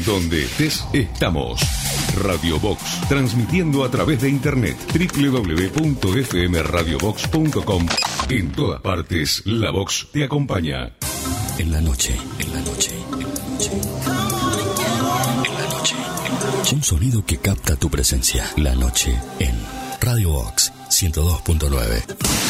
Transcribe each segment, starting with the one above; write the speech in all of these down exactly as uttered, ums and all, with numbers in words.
En donde estés, estamos. Radio Box, transmitiendo a través de internet. doble u doble u doble u punto f m radio box punto com. En todas partes, la Box te acompaña. En la noche, en la noche, en la noche. En la noche, en la noche. Un sonido que capta tu presencia. La noche en Radio Box ciento dos punto nueve.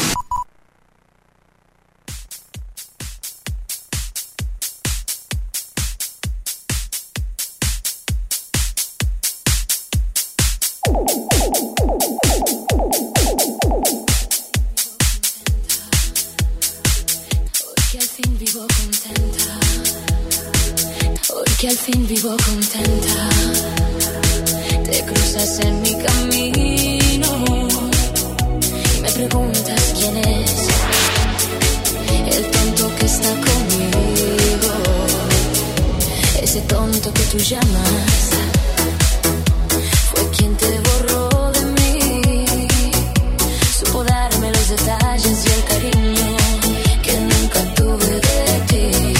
Que al fin vivo contenta, te cruzas en mi camino y me preguntas quién es el tonto que está conmigo, ese tonto que tú llamas, fue quien te borró de mí, supo darme los detalles y el cariño que nunca tuve de ti.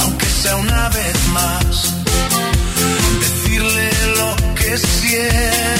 Una vez más, decirle lo que siento.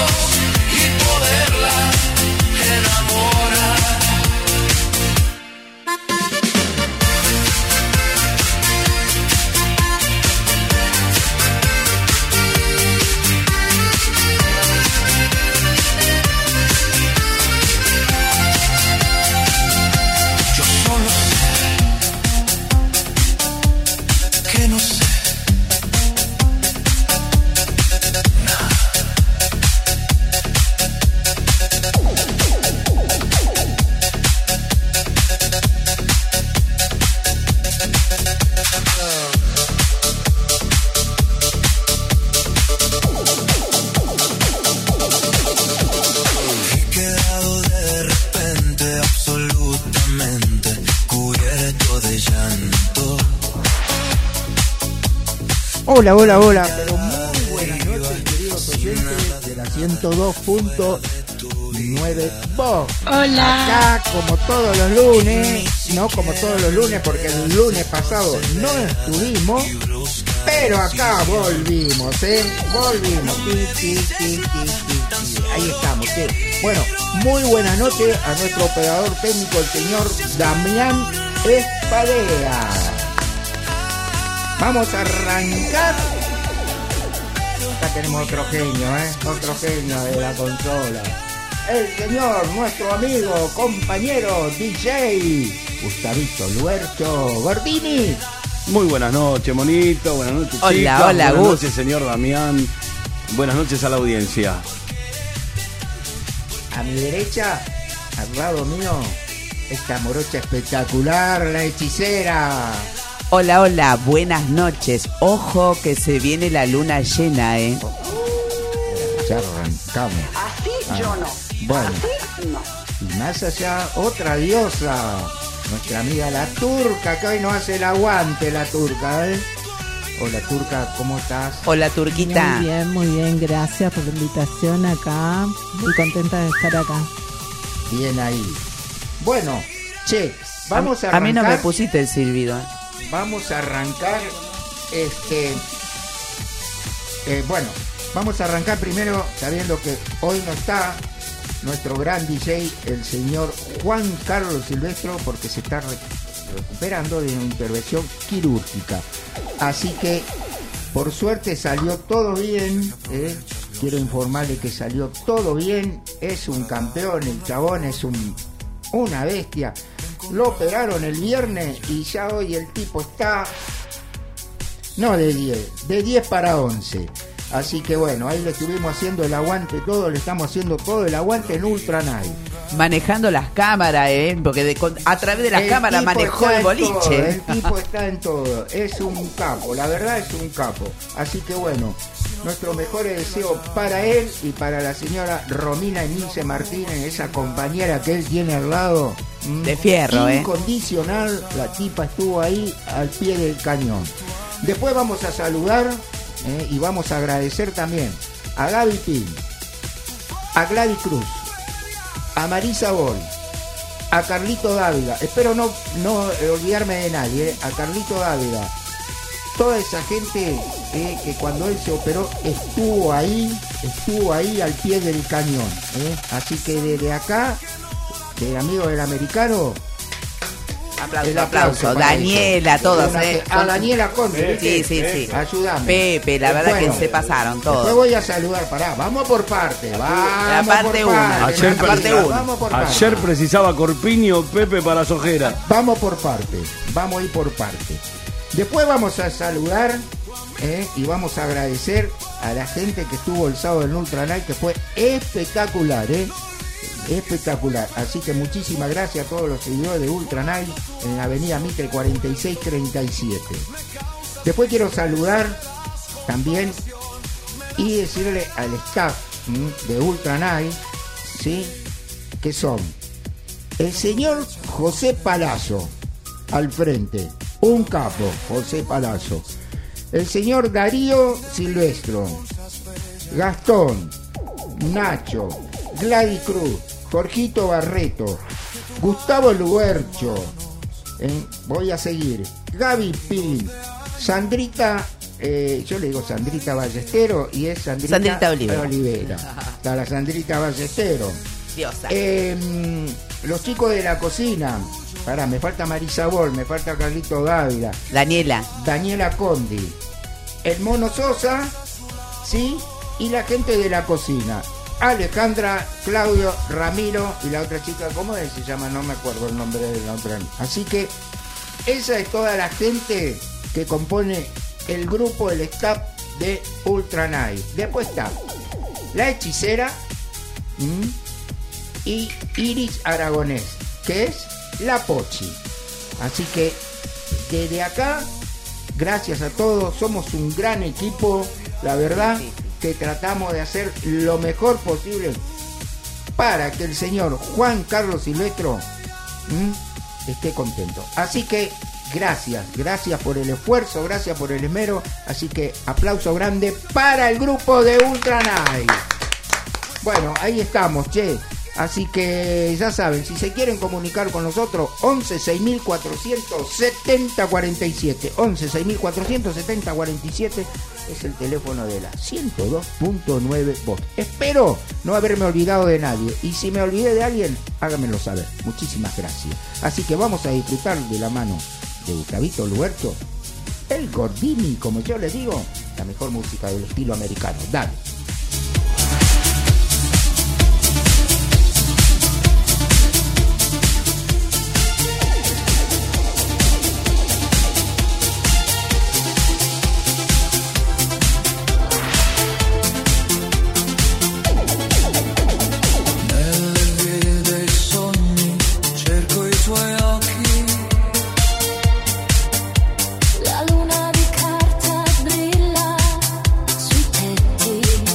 y poderla enamorar. Yo solo sé que no sé. Hola, hola, hola, pero muy buenas noches, queridos oyentes de la ciento dos punto nueve Vox. Hola. Acá, como todos los lunes, no como todos los lunes, porque el lunes pasado no estuvimos, pero acá volvimos, ¿eh? Volvimos. Sí, sí, sí, sí, sí, sí. Ahí estamos, ¿sí? Bueno, muy buenas noches a nuestro operador técnico, el señor Damián Espadera. Vamos a arrancar. Acá tenemos otro genio, ¿eh? Otro genio de la consola. El señor, nuestro amigo, compañero, D J, Gustavito Luercho Gordini. Muy buenas noches, monito. Buenas noches, hola, chicas. Hola, buenas Gus. noches, señor Damián. Buenas noches a la audiencia. A mi derecha, al lado mío, esta morocha espectacular, la hechicera. Hola, hola, buenas noches. Ojo que se viene la luna llena, ¿eh? Ya arrancamos. Así Ah, yo no. Bueno, Así no. y más allá, otra diosa, nuestra amiga la Turca, que hoy nos hace el aguante, la Turca, ¿eh? Hola, Turca, ¿cómo estás? Hola, Turquita. Muy bien, muy bien, gracias por la invitación acá. Muy contenta de estar acá. Bien ahí. Bueno, che, vamos a, a arrancar. A mí no me pusiste el silbido. Vamos a arrancar, este, eh, bueno, vamos a arrancar primero sabiendo que hoy no está nuestro gran D J, el señor Juan Carlos Silvestro, porque se está re- recuperando de una intervención quirúrgica. Así que, por suerte, salió todo bien, ¿eh? Quiero informarle que salió todo bien, es un campeón, el chabón es un, una bestia. Lo operaron el viernes y ya hoy el tipo está, no de diez, de diez para once. Así que bueno, ahí le estuvimos haciendo el aguante todo, le estamos haciendo todo el aguante en Ultra Night. Manejando las cámaras, ¿eh? Porque de, con, a través de las El cámaras tipo manejó está el en boliche. todo, el tipo está en todo, es un capo, la verdad es un capo. Así que bueno, nuestro mejor deseo para él y para la señora Romina Emilce Martínez, esa compañera que él tiene al lado. De fierro, ¿eh? Incondicional, la tipa estuvo ahí al pie del cañón. Después vamos a saludar eh, y vamos a agradecer también a Gaby Pin, a Gladys Cruz, a Marisa Boy, a Carlito Dávila, espero no, no eh, olvidarme de nadie, eh, a Carlito Dávila, toda esa gente eh, que cuando él se operó estuvo ahí, estuvo ahí al pie del cañón, eh. Así que desde acá, de amigo del americano, Aplauso, el aplauso aplauso. para Daniela, ellos. todos, Una- ¿eh? A Daniela Conde, Sí, sí, sí. ayúdame. Pepe, la verdad Bueno, que se pasaron todos. Después voy a saludar, pará, vamos por parte, vamos La parte por uno. parte, Ayer, la parte uno. Vamos por parte. Ayer precisaba Corpiño Pepe para Sojera. Vamos por parte, vamos a ir por parte. Después vamos a saludar eh, y vamos a agradecer a la gente que estuvo el sábado en Ultra Night, que fue espectacular, ¿eh? Espectacular. Así que muchísimas gracias a todos los seguidores de Ultra Night en la avenida Mitre cuarenta y seis treinta y siete. Después quiero saludar también y decirle al staff ¿m? de Ultra Night, ¿sí? Que son el señor José Palazzo al frente, un capo, José Palazzo. El señor Darío Silvestro, Gastón, Nacho, Gladys Cruz, Jorgito Barreto, Gustavo Luercho, eh, voy a seguir, Gaby Pin, Sandrita eh, yo le digo Sandrita Ballestero y es Sandrita, Sandrita Olivera. Olivera. Está la Sandrita Ballestero. Diosa. Eh, los chicos de la cocina. Pará, me falta Marisa Bol, me falta Carlito Dávila. Daniela. Daniela Condi. El Mono Sosa, ¿sí? Y la gente de la cocina. Alejandra, Claudio, Ramiro y la otra chica, ¿cómo es? Se llama, no me acuerdo el nombre de la otra. Así que esa es toda la gente que compone el grupo, el staff de Ultra Night. Después está la hechicera ¿m? y Iris Aragonés, que es la Pochi. Así que desde acá, gracias a todos, somos un gran equipo, la verdad, que tratamos de hacer lo mejor posible para que el señor Juan Carlos Silvestro ¿m? esté contento. Así que gracias, gracias por el esfuerzo, gracias por el esmero. Así que aplauso grande para el grupo de Ultra Night. Bueno, ahí estamos, che. Así que ya saben, si se quieren comunicar con nosotros, once seis mil cuatrocientos setenta cuarenta y siete, once seis mil cuatrocientos setenta cuarenta y siete es el teléfono de la ciento dos punto nueve Voz. Espero no haberme olvidado de nadie, y si me olvidé de alguien, háganmelo saber. Muchísimas gracias. Así que vamos a disfrutar de la mano de Gustavito Luerto, el Gordini, como yo les digo, la mejor música del estilo americano. Dale. La luna di carta brilla sui tetti.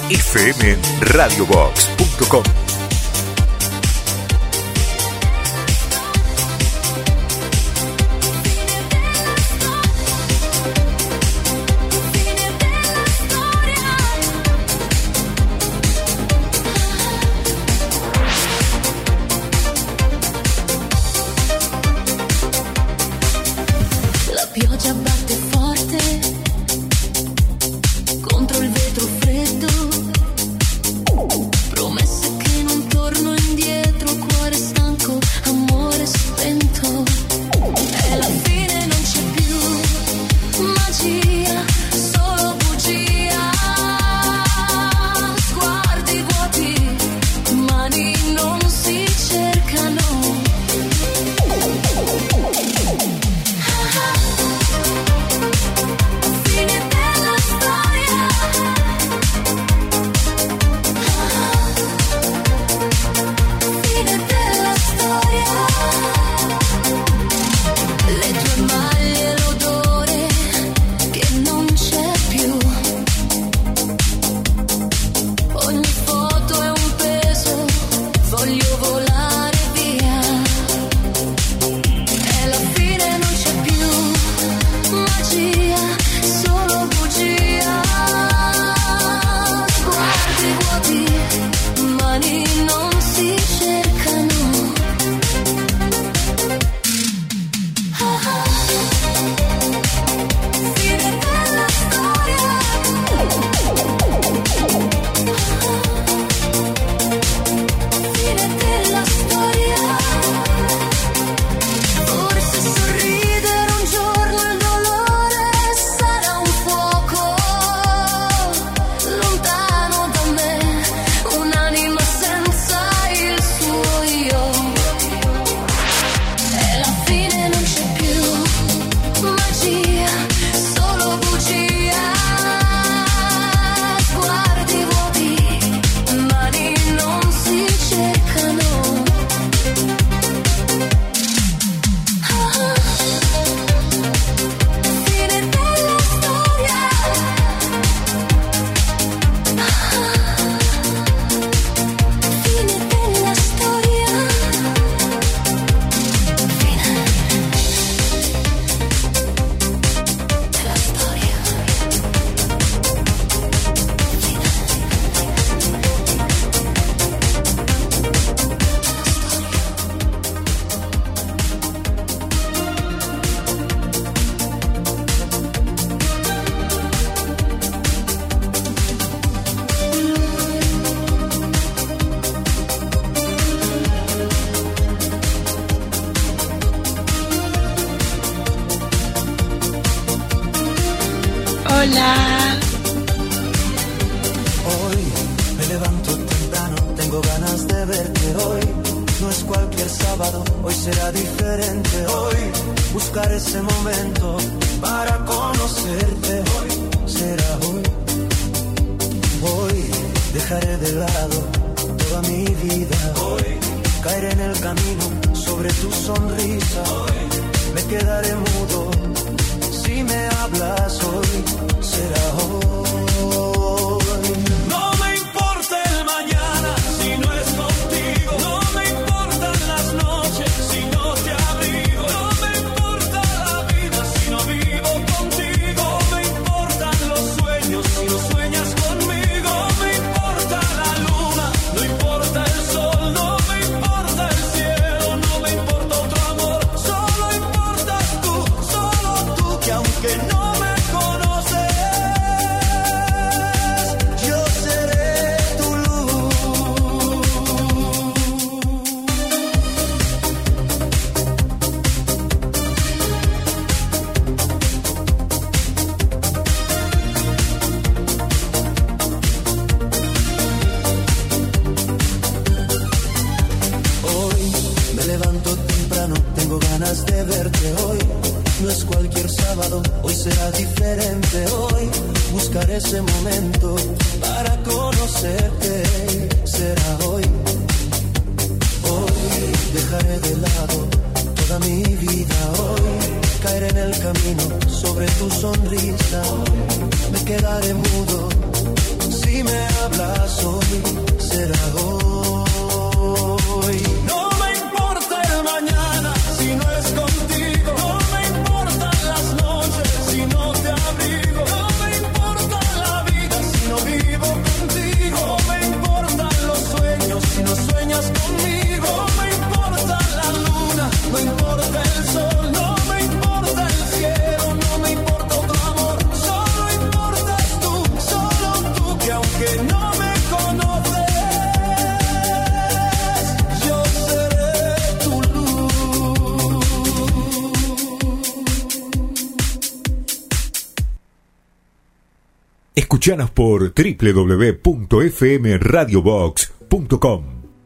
F M radio box punto com. Pioggia batte forte contro il vetro freddo, promesse che non torno indietro, cuore stanco, amore spento, e la fine non c'è più, magia, solo bugia, sguardi vuoti, mani non si cercano. Hola. Hoy me levanto temprano, tengo ganas de verte hoy. No es cualquier sábado, hoy será diferente. Hoy buscar ese momento para conocerte. Hoy será hoy. Hoy dejaré de lado toda mi vida. Hoy caeré en el camino sobre tu sonrisa. Hoy me quedaré mudo si me hablas hoy. Será hoy. No me importa el mañana si no es contigo. No me importan las noches si no te abrigo. No me importa la vida si no vivo contigo. No me importan los sueños si no sueñas conmigo. No me importa la luna, no importa el sol. No me importa el cielo, no me importa otro amor. Solo importas tú, solo tú, que aunque no me conoces, de verte hoy. No es cualquier sábado, hoy será diferente. Hoy buscaré ese momento para conocerte. Será hoy. Hoy dejaré de lado toda mi vida. Hoy caeré en el camino sobre tu sonrisa. Me quedaré mudo si me hablas. Escuchanos por doble u doble u doble u punto f m radio box punto com.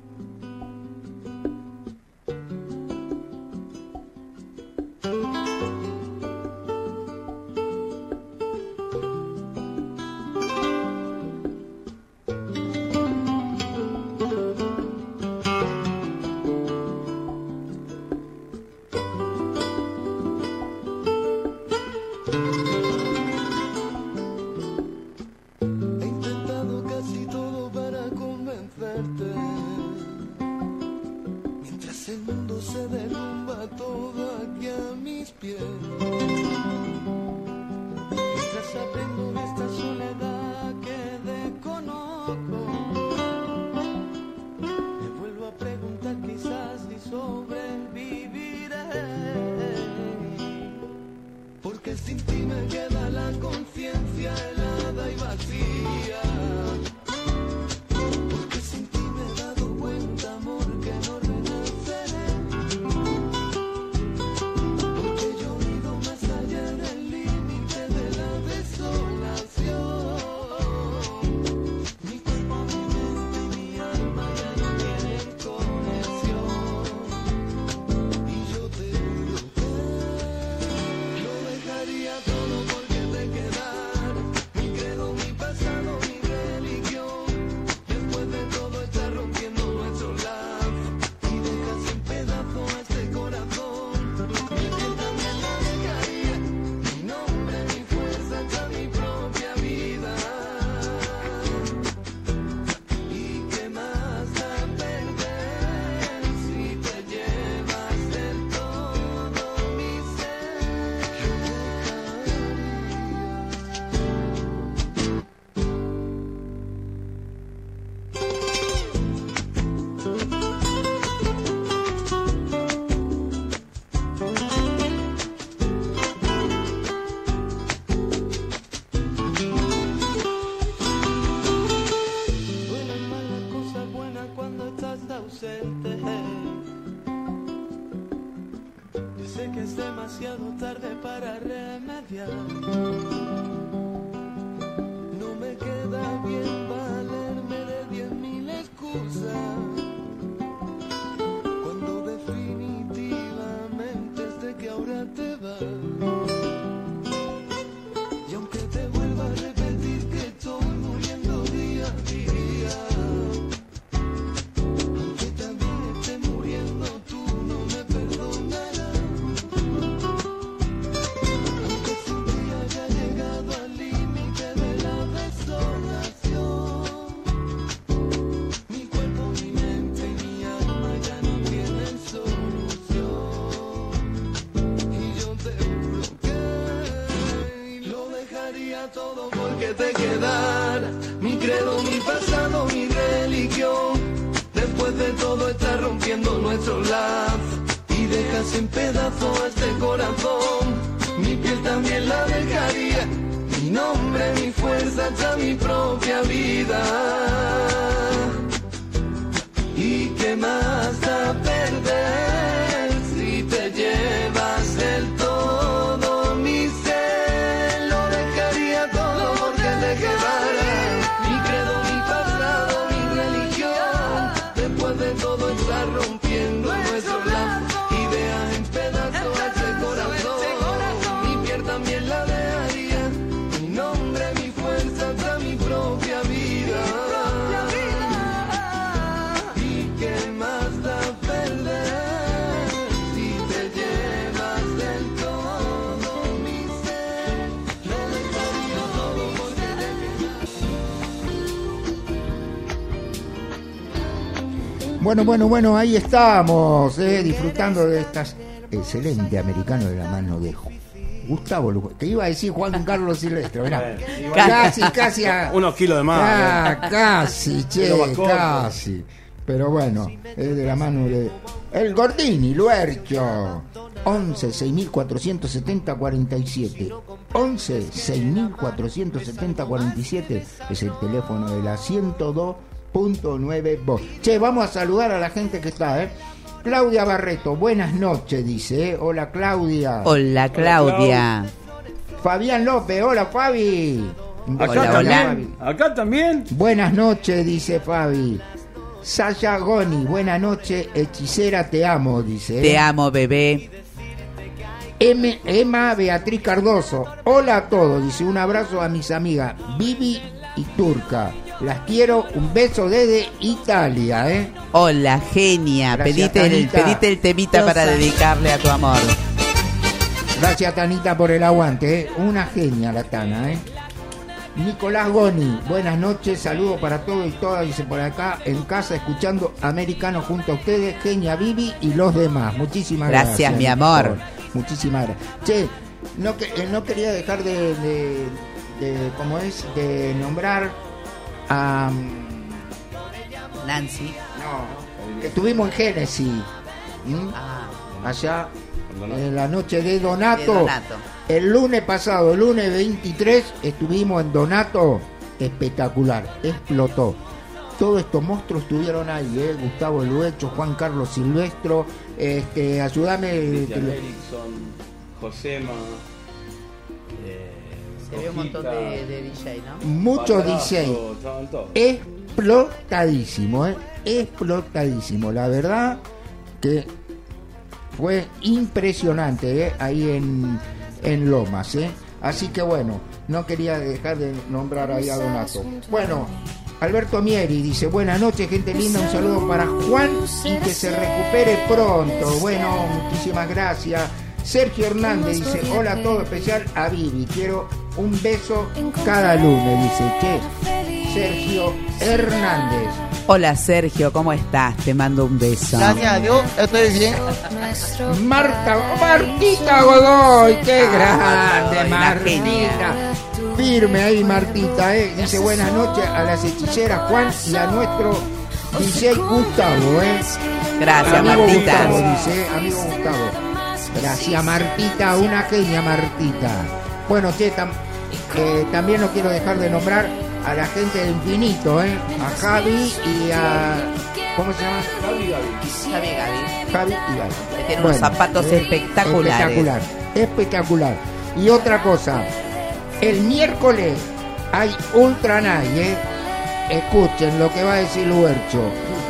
Bueno, bueno, bueno, ahí estamos, eh, disfrutando de estas excelente americano de la mano de Gustavo Luján. Te iba a decir Juan Carlos Silvestre, ¿verdad? Casi, casi. A, unos kilos de más. Ah, casi, che, casi. Pero bueno, es de la mano de el Gordini, Luercho. once seis mil cuatrocientos setenta cuarenta y siete. once seis mil cuatrocientos setenta cuarenta y siete es el teléfono de la ciento dos punto nueve voz. Che, vamos a saludar a la gente que está, ¿eh? Claudia Barreto, buenas noches, dice, ¿eh? Hola Claudia. Hola Claudia. Fabián López, hola Fabi. Acá Hola, también. Fabi. Acá también. Buenas noches, dice Fabi. Saya Goni, buenas noches, hechicera, te amo, dice. Te amo, bebé. M- Emma Beatriz Cardoso, hola a todos, dice, un abrazo a mis amigas Vivi y Turca. Las quiero, un beso desde Italia, ¿eh? Hola, genia. Gracias, Pedite el, Tanita. pedite el temita para dedicarle a tu amor. Gracias, Tanita, por el aguante, ¿eh? Una genia la Tana, ¿eh? Nicolás Goni, buenas noches, saludos para todos y todas, dice por acá, en casa, escuchando Americano junto a ustedes, genia Vivi y los demás. Muchísimas gracias. Gracias, mi Nico. amor. Muchísimas gracias. Che, no, que, eh, no quería dejar de, de, de, ¿cómo es? De nombrar a... um, Nancy. No, que estuvimos en Génesis. ¿m? Ah, Allá, en la noche de Donato. de Donato. El lunes pasado, el lunes veintitrés, estuvimos en Donato. Espectacular, explotó. Todos estos monstruos estuvieron ahí, ¿eh? Gustavo Luecho, Juan Carlos Silvestro, este, ayúdame. Cristian te lo- Erickson, Josema. eh, Se ve un montón de, Cojita, de D J, ¿no? Muchos Patrazo, D J. estaban todos. Explotadísimo, ¿eh? Explotadísimo. La verdad que fue impresionante, ¿eh? Ahí en, en Lomas, ¿eh? Así que bueno, no quería dejar de nombrar ahí a Donato. Bueno, Alberto Mieri dice, buenas noches, gente linda, un saludo para Juan y que se recupere pronto. Bueno, muchísimas gracias. Sergio Hernández dice, hola a todos, especial a Vivi, quiero un beso cada lunes, dice, che, Sergio Hernández. Hola, Sergio, ¿cómo estás? Te mando un beso. Gracias a Dios, estoy bien. Marta, Martita Godoy, qué grande, Godoy, la Martita. Firme ahí, Martita, eh. Dice buenas noches a las hechiceras Juan y a nuestro D J Gustavo, eh. Gracias, amigo Martita. Gustavo, dice, eh, amigo Gustavo. Gracias, Martita, una genia, Martita. Bueno, che, tam- eh, también no quiero dejar de nombrar a la gente de Infinito, eh. A Javi y a... ¿Cómo se llama? Javi Gaby. Javi y Gaby. Que tiene unos zapatos espectaculares. Espectacular, espectacular. Y otra cosa, el miércoles hay Ultra Night, ¿eh? Escuchen lo que va a decir Luercho.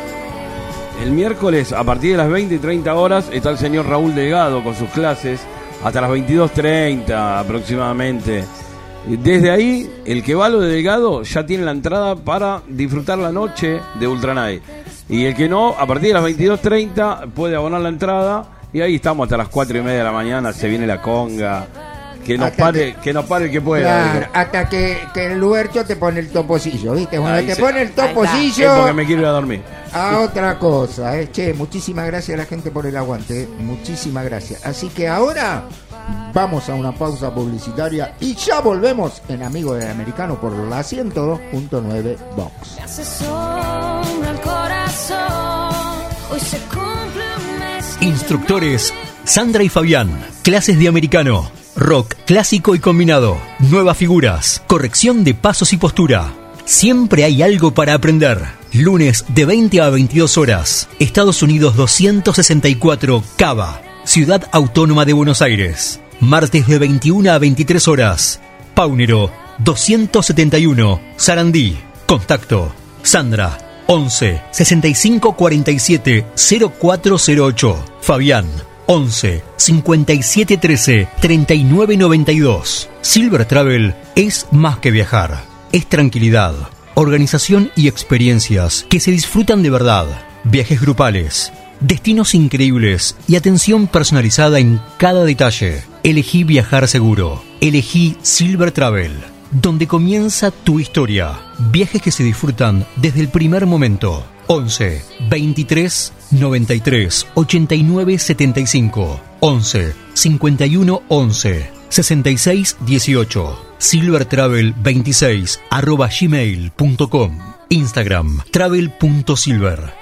El miércoles, a partir de las veinte y treinta horas, está el señor Raúl Delgado con sus clases, hasta las veintidós treinta aproximadamente. Desde ahí, el que va a lo de Delgado ya tiene la entrada para disfrutar la noche de Ultra Night. Y el que no, a partir de las veintidós treinta puede abonar la entrada y ahí estamos hasta las cuatro y media de la mañana, se viene la conga. Que nos Hasta pare, que... que nos pare el que pueda. Claro, digo. hasta que, que el Luercho te pone el topocillo, ¿viste? Cuando Ahí te se- pone el Es porque topocillo, me quiero ir a dormir. a otra cosa, ¿eh? Che, muchísimas gracias a la gente por el aguante, ¿eh? Muchísimas gracias. Así que ahora vamos a una pausa publicitaria y ya volvemos en Amigos del Americano por la ciento dos punto nueve Vox. Me hace sombra el corazón. Hoy se cumple un mes. Instructores Sandra y Fabián. Clases de americano. Rock clásico y combinado. Nuevas figuras. Corrección de pasos y postura. Siempre hay algo para aprender. Lunes de veinte a veintidós horas. Estados Unidos doscientos sesenta y cuatro, Cava. Ciudad Autónoma de Buenos Aires. Martes de veintiuna a veintitrés horas. Paunero doscientos setenta y uno, Sarandí. Contacto Sandra once sesenta y cinco cuarenta y siete cero cuatro cero ocho. Fabián once cincuenta y siete trece treinta y nueve noventa y dos. Silver Travel es más que viajar. Es tranquilidad, organización y experiencias que se disfrutan de verdad. Viajes grupales, destinos increíbles y atención personalizada en cada detalle. Elegí viajar seguro. Elegí Silver Travel, donde comienza tu historia. Viajes que se disfrutan desde el primer momento. once veintitrés noventa y tres ochenta y nueve setenta y cinco. once cincuenta y uno once sesenta y seis dieciocho. silvertravel veintiséis arroba gmail punto com. Instagram travel.silver.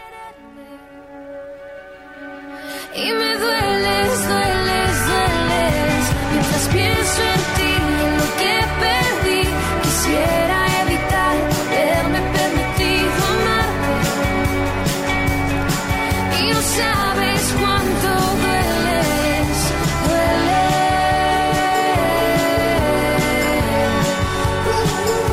Y me dueles, dueles, dueles. Mientras pienso en ti, en lo que perdí, quisiera evitar haberme permitido amarte. Y no sabes cuánto dueles, dueles.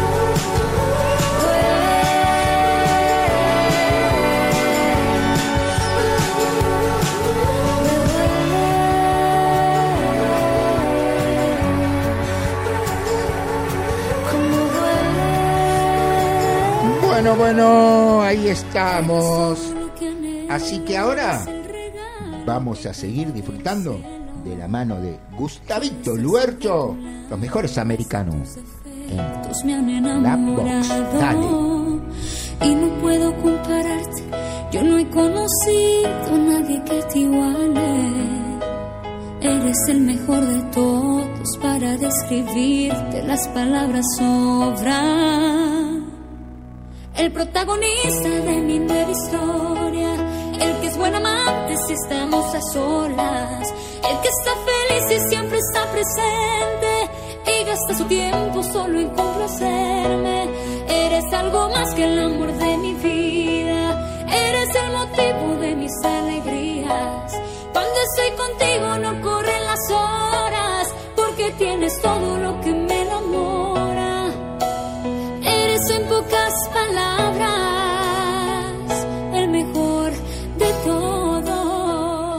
bueno, bueno, ahí estamos. Así que ahora vamos a seguir disfrutando de la mano de Gustavito Luercho, los mejores americanos en la Box. Dale. Y no puedo compararte, yo no he conocido a nadie que te iguale. Eres el mejor de todos, para describirte las palabras sobran. El protagonista de mi nueva historia, el que es buen amante si estamos a solas, el que está feliz y siempre está presente y gasta su tiempo solo en complacerme. Eres algo más que el amor de mi vida, eres el motivo de mis alegrías. Cuando estoy contigo no corren las horas, porque tienes todo lo que me enamora. Eres en pocas palabras el mejor de todo.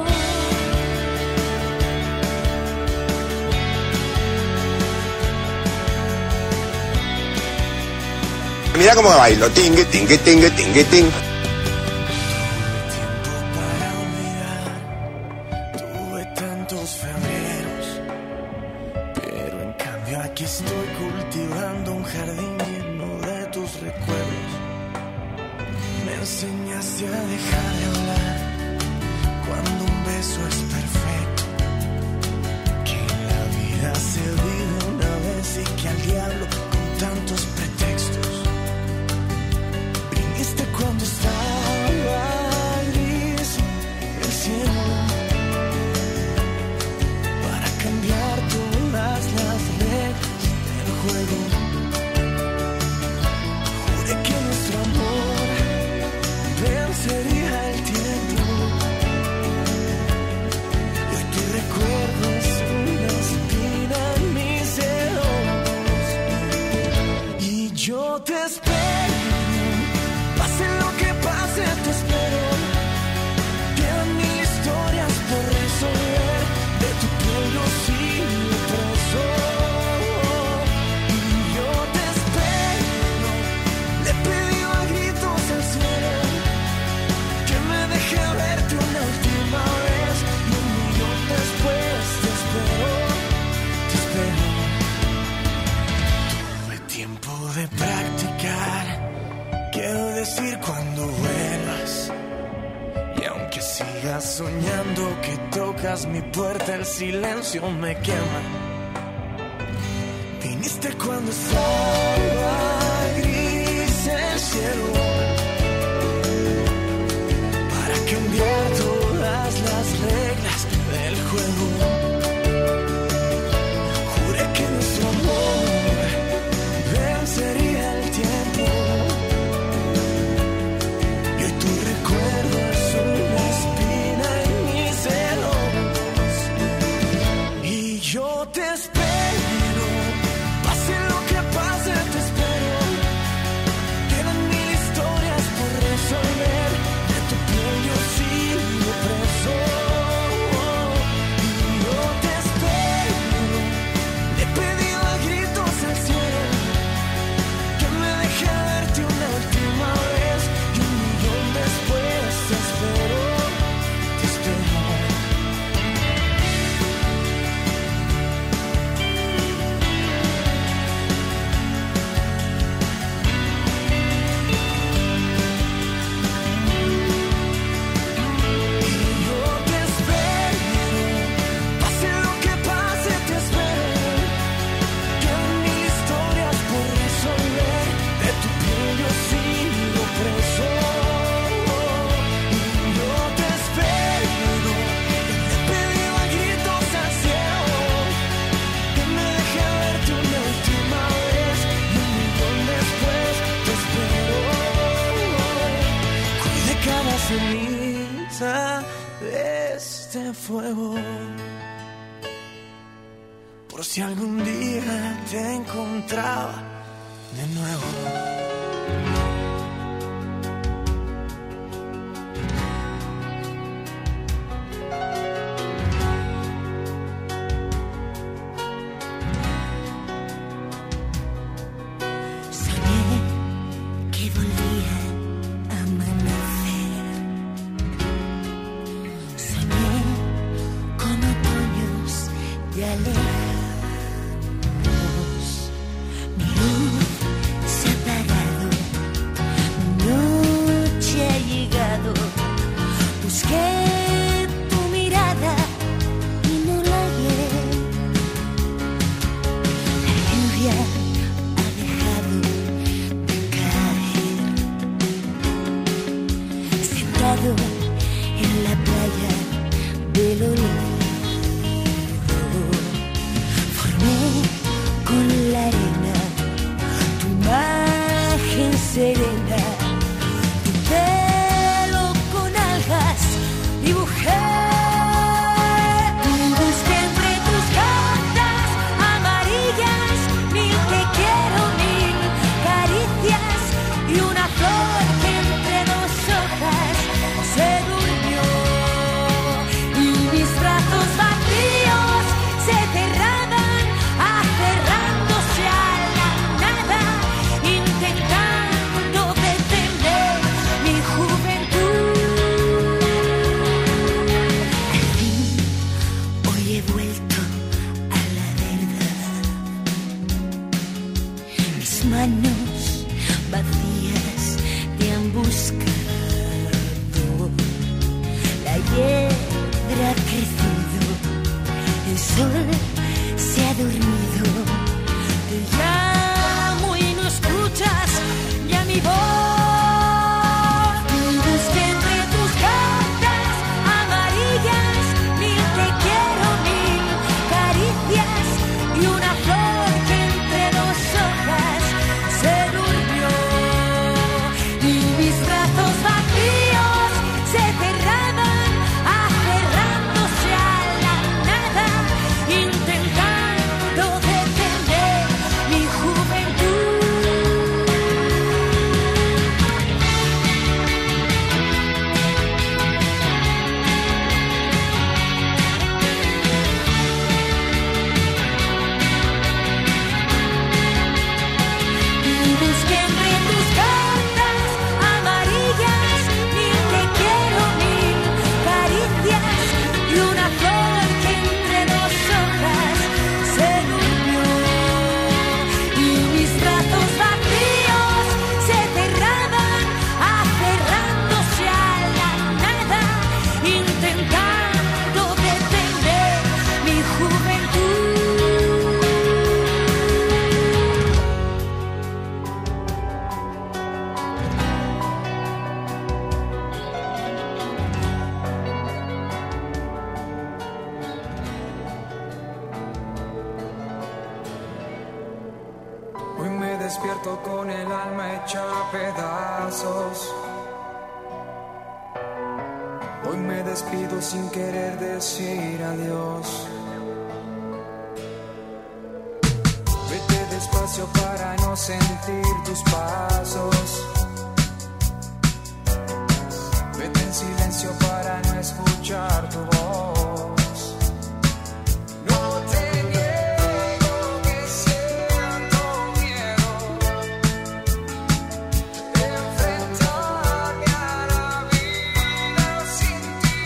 Mira cómo bailo, tingue, tingue, tingue, tingue, tingue. Tuve tantos febreros, pero en cambio aquí estoy cultivando un jardín lleno de tus recuerdos. Me enseñaste a dejar de hablar cuando un beso es perfecto, que la vida se vive una vez y que al diablo con tantos pretextos. Viniste cuando estaba gris el cielo, para cambiar todas las reglas del juego. Juré que nuestro amor vencería el tiempo, y hoy tu recuerdo es una espina en mis dedos. Y yo te espero, pase lo que pase te espero. Quedan mil historias por resolver, de tu piel yo sigo preso. Y yo te espero, le he pedido a gritos al cielo que me deje verte una última vez. Y un millón después te espero, te espero. Tuve tiempo de practicar, quiero decir cuando vuelvas. Y aunque sigas soñando que tocas mi puerta, el silencio me quema. Viniste cuando estaba gris el cielo, para cambiar todas las reglas del juego. Juré que nuestro amor vencería el tiempo, y hoy tu recuerdo es una espina en mis dedos. Y yo te espero, pase lo que pase te espero. Quedan mil historias por resolver, de tu piel yo sigo preso. Y yo te espero, le he pedido a gritos al cielo que me deje verte una última vez. Y un millón después te espero, te espero. Y yo te espero, pase lo que pase te espero. Quedan mil historias por resolver, de tu piel yo sigo preso. Y yo te espero, le he pedido a gritos al cielo que me deje verte una última vez. Y un millón después te espero. Cuide cada ceniza de este fuego, por si algún día te encontraba de nuevo. Soñé que volvías serena. Tu pelo con algas dibujé. Busqué entre tus cartas amarillas mil te quiero, mil caricias y una flor que entre dos hojas se durmió. Y mis brazos vacíos se cerraban, aferrándose a la nada, intentando detener mi juventud. Al fin, hoy he vuelto a la verdad. Mis manos vacías te han buscado. La hiedra ha crecido, el sol se ha dormido. Te llamo y no escuchas ya mi voz. Busqué entre tus cartas amarillas mil te quiero, mil caricias y una flor que entre dos hojas se durmió. Y mis brazos vacíos se cerraban, aferrándose a la nada, intentando detener mi juventud. Y busqué entre tus cartas amarillas mil te quiero, mil caricias y una flor que entre dos hojas se durmió. Y mis brazos vacíos se cerraban, aferrándose a la nada, intentando detener mi juventud. Hoy me despierto con el alma hecha a pedazos. Hoy me despido sin querer decir adiós. Vete despacio para no sentir tus pasos. Vete en silencio para no escuchar tu voz. No te niego que siento miedo de enfrentarme a la vida sin ti.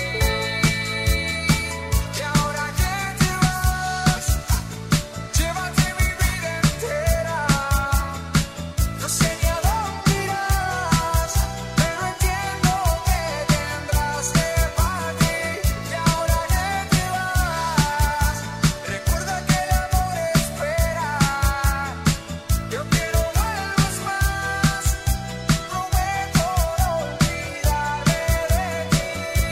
Y ahora que te vas, llévate mi vida entera. No sé ni a dónde irás, pero entiendo que tendrás que partir. Y ahora que te vas, recuerda que el amor espera. Yo quiero vuelvas más, prometo no olvidarme de ti.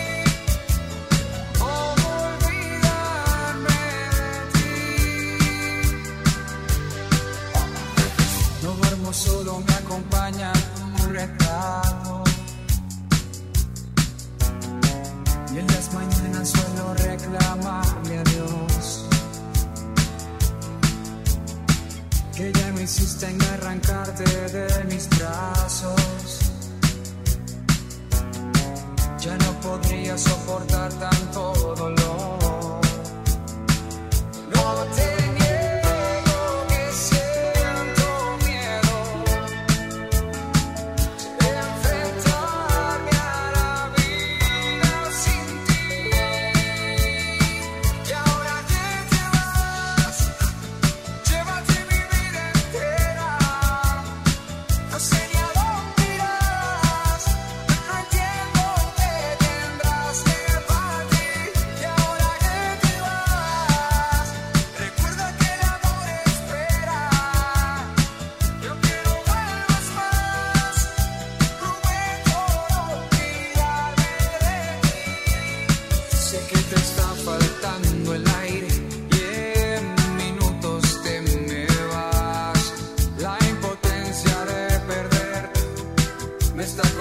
¿Cómo olvidarme de ti? No duermo solo, me acompaña tu retrato. Y en las mañanas suelo reclamarle a Dios que ya me hiciste en arrancarte de mis brazos. Ya no podría soportar tanto dolor. No te niego que siento miedo de enfrentarme a la vida sin ti. Y ahora que te vas, llévate mi vida entera. No sé ni a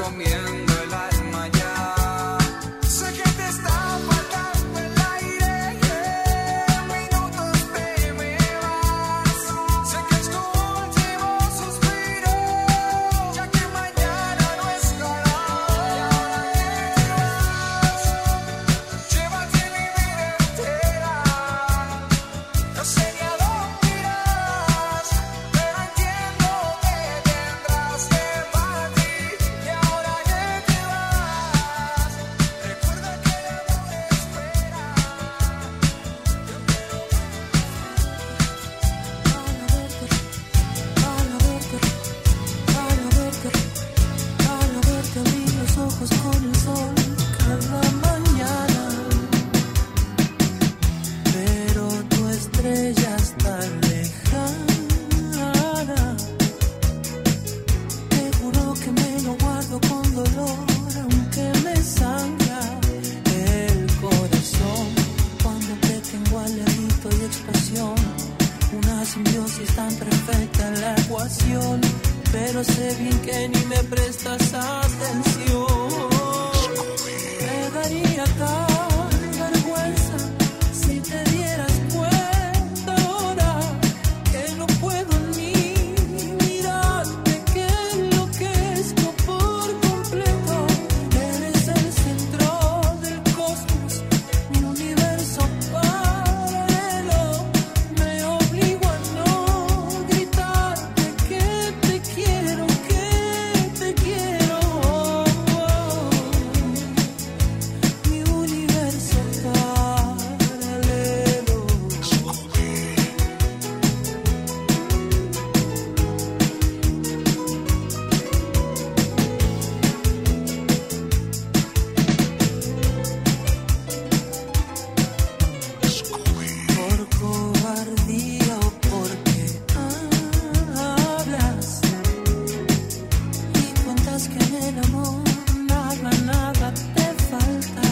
carcomiendo el alma ya. Sé que te está faltando el aire, yeah. Minutos te me vas. Sé que es tu último suspiro, ya que mañana no estarás. Llévate mi vida entera. No sé ni a dónde irás, pero entiendo que tendrás que partir. Y ahora que te vas, recuerda que el amor espera. Para verte, para verte, para verte abrir los ojos con el sol cada mañana. Pero tu estrella está lejana. Te juro que me lo guardo con dolor, aunque me sangra el corazón. Cuando te tengo al ladito y explosión, una simbiosis tan perfecta en la ecuación. Pero sé bien que ni me prestas atención. Me daría tal vergüenza si te dieras cuenta ahora que no puedo ni mirarte, que enloquezco por completo. Eres el centro del cosmos, mi universo paralelo. Me obligo a no gritarte que te quiero, que te quiero. Mi universo paralelo. Por cobardía o porque hablas y cuentas que en el amor nada, nada te falta.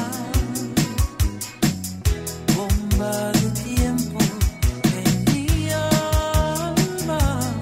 Bomba de tiempo en mi alma.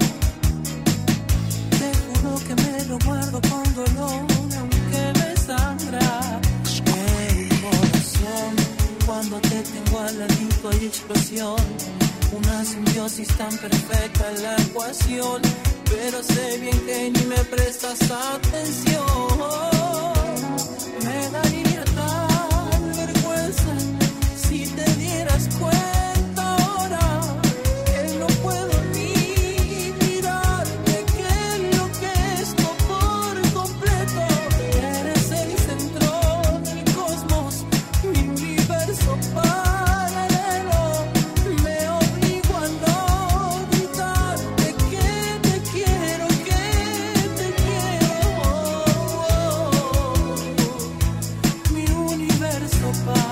Te juro que me lo guardo con dolor, aunque me sangra el corazón. Cuando te tengo al ladito hay explosión, una simbiosis tan perfecta en la ecuación. Pero sé bien que ni me prestas atención. Me daría tal vergüenza si te dieras cuenta ahora que no puedo ni mirarte, que enloquezco por completo. Eres el centro del cosmos, mi universo paralelo. Me obligo a no gritarte que te quiero, que te quiero. Mi universo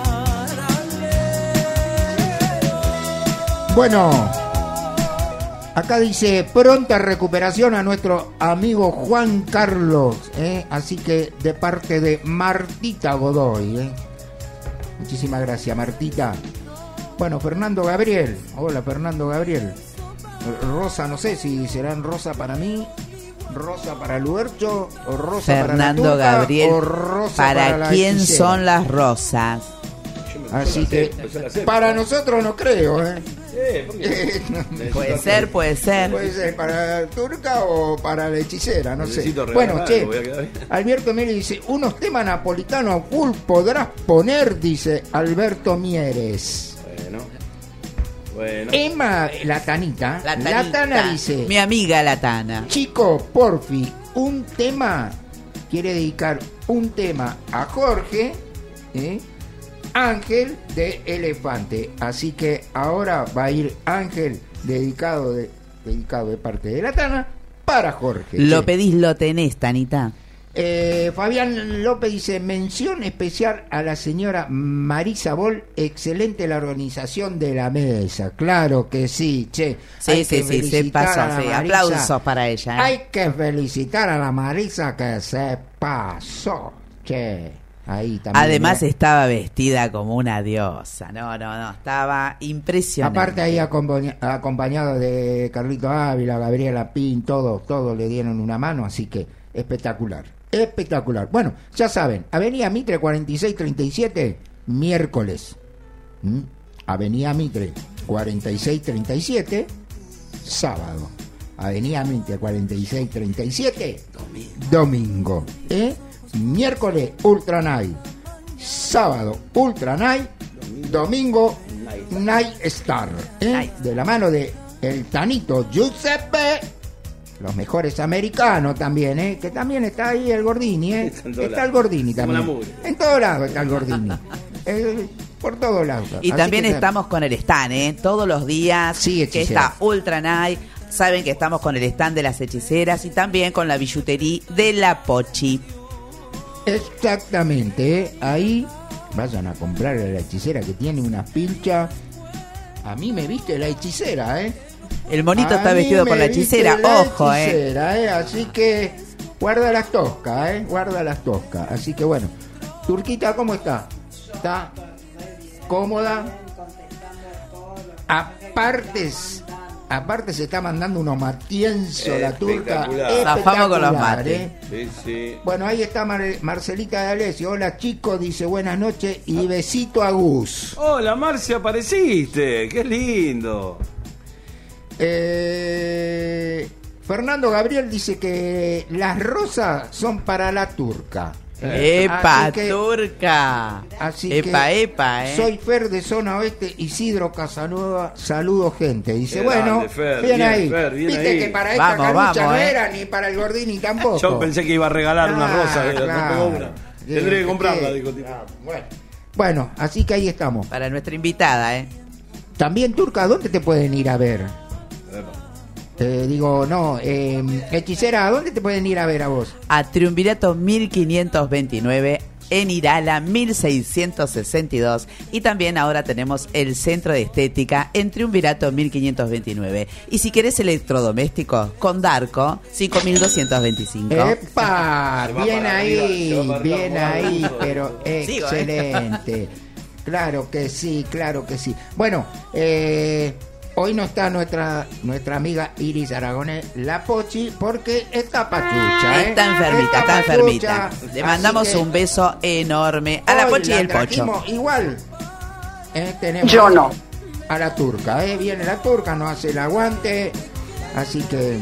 paralelo. Bueno, acá dice pronta recuperación a nuestro amigo Juan Carlos, ¿eh? Así que de parte de Martita Godoy, ¿eh? Muchísimas gracias, Martita. Bueno, Fernando Gabriel. Hola, Fernando Gabriel. Rosa, no sé si serán rosa para mí, rosa para Luercho, o rosa Fernando para la turca, Gabriel, o rosa ¿para, para la quién hechicera. son las rosas? Así que para nosotros no creo, ¿eh? Puede ser, puede ser. Puede ser para Turca o para la hechicera, no sé. Necesito regalar Bueno, algo, che, voy a quedar bien. Alberto Mieres dice, unos temas napolitanos full podrás poner, dice Alberto Mieres. Bueno. Bueno. Emma Latanita, La Tanita, Latana dice, mi amiga Latana. chico, porfi, un tema, quiere dedicar un tema a Jorge, ¿eh? Ángel de Elefante. Así que ahora va a ir Ángel dedicado de, dedicado de parte de Latana para Jorge. Lo che. pedís, lo tenés, Tanita. Eh, Fabián López dice, mención especial a la señora Marisa Bol, excelente la organización de la mesa. Claro que sí, che. Sí, Hay sí, que sí, se felicitar pasó, a la sí. Marisa. Aplausos para ella. ¿eh? Hay que felicitar a la Marisa que se pasó, che. Ahí también. Además ¿eh? estaba vestida como una diosa. No, no, no, estaba impresionante. Aparte ahí acompaña- acompañado de Carlito Ávila, Gabriela Pin, todos, todos le dieron una mano, así que espectacular. Espectacular. Bueno, ya saben, Avenida Mitre cuarenta y seis treinta y siete, miércoles. ¿Mm? Avenida Mitre cuarenta y seis treinta y siete, sábado. Avenida Mitre cuarenta y seis treinta y siete, domingo. ¿Eh? Miércoles, Ultra Night. Sábado, Ultra Night. Domingo, Night Star. ¿Eh? De la mano de el Tanito Giuseppe. Los mejores americanos también, ¿eh? Que también está ahí el Gordini, ¿eh? Está el Gordini también. En todos lados está el Gordini. eh, por todos lados. Y Así también que, estamos con el stand, ¿eh? Todos los días sí, que está Ultra Night. Saben que estamos con el stand de las hechiceras y también con la billutería de la Pochi. Exactamente, ¿eh? Ahí vayan a comprar a la hechicera que tiene una pilcha. A mí me viste la hechicera, ¿eh? El monito a está vestido con la hechicera, la ojo, hechicera, eh. eh. Así que guarda las toscas, eh. Guarda las toscas. Así que bueno, Turquita, ¿cómo está? ¿Está cómoda? Aparte, aparte se está mandando unos matienzos la turca. Zafamos con los mates. ¿eh? Sí, sí. Bueno, ahí está Mar- Marcelita de Alessio. Hola chicos, dice buenas noches y besito a Gus. Hola Marcia, apareciste. Qué lindo. Eh, Fernando Gabriel dice que las rosas son para la turca. ¡Epa, Así que- turca! Así epa, que epa, eh. soy Fer de Zona Oeste, Isidro Casanova, saludo gente. Dice, Qué bueno, grande, Fer, bien, bien, ahí. Fer, bien Viste ahí. que para esta Vamos, carucha vamos, no eh. era ni para el Gordini tampoco. Yo pensé que iba a regalar una Ah, rosa. Era, claro. no tengo una. Sí, Tendré que sí, comprarla, sí. dijo tipo. Bueno. bueno, así que ahí estamos. Para nuestra invitada, ¿eh? También, turca, ¿dónde te pueden ir a ver? Eh, digo, no, eh, hechicera, ¿a dónde te pueden ir a ver a vos? A Triunvirato mil quinientos veintinueve, en Irala mil seiscientos sesenta y dos, y también ahora tenemos el Centro de Estética en Triunvirato mil quinientos veintinueve. Y si querés electrodomésticos, con Darco cinco mil doscientos veinticinco. ¡Epa! Se va Bien para ahí, arriba, se va para arriba bien como ahí, Alonso. pero Sigo, ¿eh? excelente. Claro que sí, claro que sí. Bueno, eh, hoy no está nuestra nuestra amiga Iris Aragonés, la Pochi, porque está pachucha, ¿eh? Está enfermita, está pachucha, enfermita. Le así mandamos que un beso enorme a la hoy Pochi y la el Pocho. trajimos igual. Eh, tenemos Yo no. a la turca, ¿eh? Viene la turca, nos hace el aguante, así que...